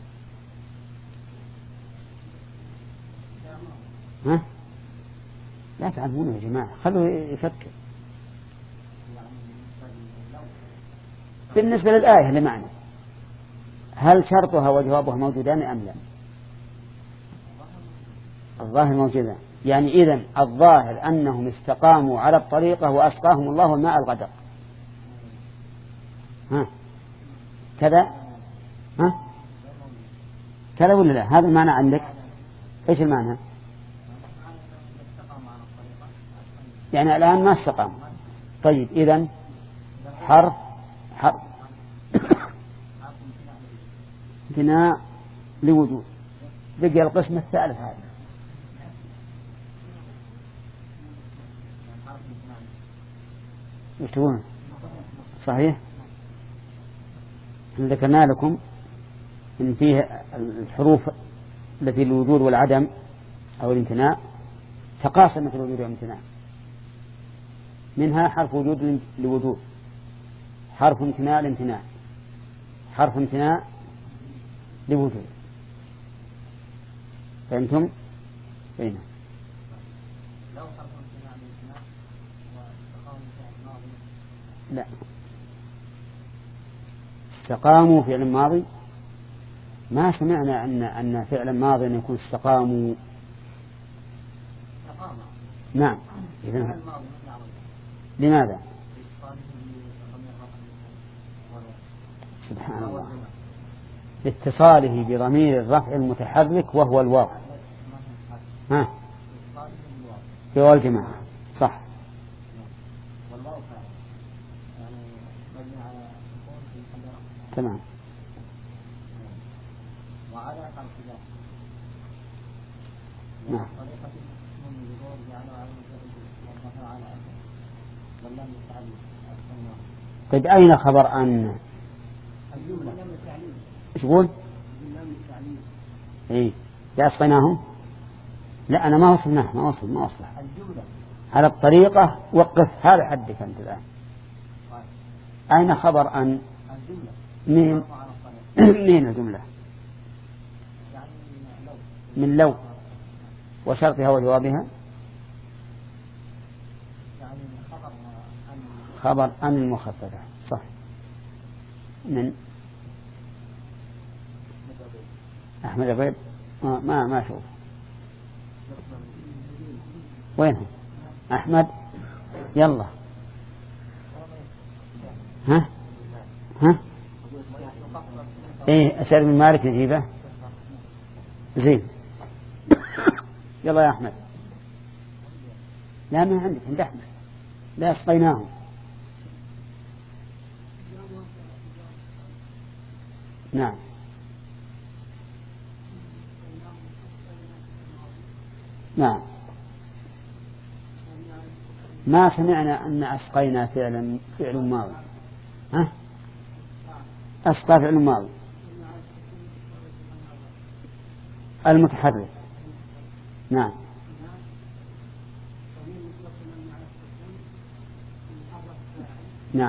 ها؟ لا تعلمون يا جماعة خلوه يفكر. بالنسبة للآية اللي معنا هل شرطها وجوابها موجودان أم لا؟ الظاهر موجودان. يعني إذن الظاهر أنهم استقاموا على الطريقة وأسقاهم الله الماء الغدق. ها كذا؟ ها كذا ولا لا؟ هذا المعنى عندك. إيش المعنى؟ يعني الآن ما استقام. طيب إذن حرف حرف امتناع لوجود. بقي القسم الثالث هذا. يكتبون صحيح. ذكرنا لكم إن فيه الحروف التي الوجود والعدم أو الامتناع تقاسمت الوجود والامتناع. منها حرف وجود لوجود، حرف امتناع لامتناع، حرف امتناع لوجود. فأنتم بينهم. لا استقاموا فعل ماضي ما سمعنا أن أن فعل ماضي يكون استقاموا. نعم. إذن لماذا؟ سبحان الله لاتصاله بضمير الرفع المتحرك وهو الواو. ها في واو الجماعة صح. تمام. نعم. طيب أين خبر أن؟ إيش يقول؟ إيه لا أسقيناهم. لا أنا ما وصلناه ما وصل ما وصل على الطريقة. وقف هذا حدك أنت الآن. أين خبر أن؟ من من الجملة من لو وشرطها وجوابها. خبر أن المخففة صح. من أحمد عبيد ما ما, ما شوف وينهم أحمد يلا ها ها إيه أسأل من مالك نجيبه زين يلا يا أحمد لا ما عندك عند أحمد لا أسقيناهم نعم نعم ما سمعنا أن أسقينا فعلا فعل ماضي ها أسقى فعل ماضي المتحرك نعم نعم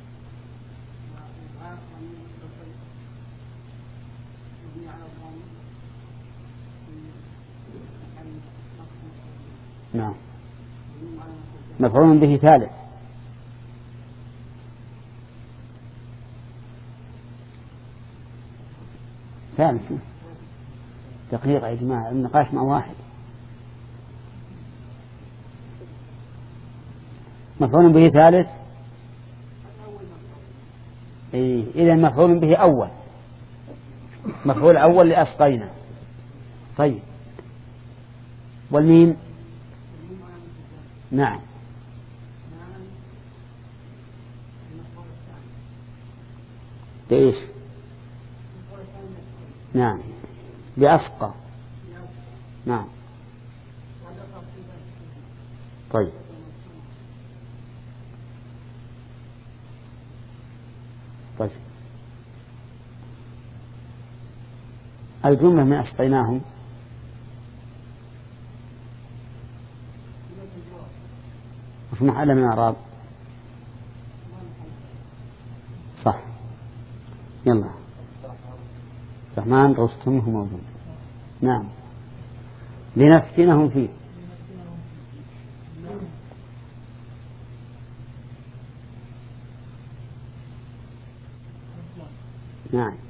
نعم مفعول به ثالث ثالث دقيقة يا جماعة النقاش مع واحد مفعول به ثالث إيه إذا مفعول به أول مفعول أول لأسقينا طيب والميم نعم بإيش نعم بأسقى نعم طيب طيب الجملة من أسقيناهم وفي محل من أعراب صح يلا الرحمن رستم هو موجود نعم لنفتنهم فيه نعم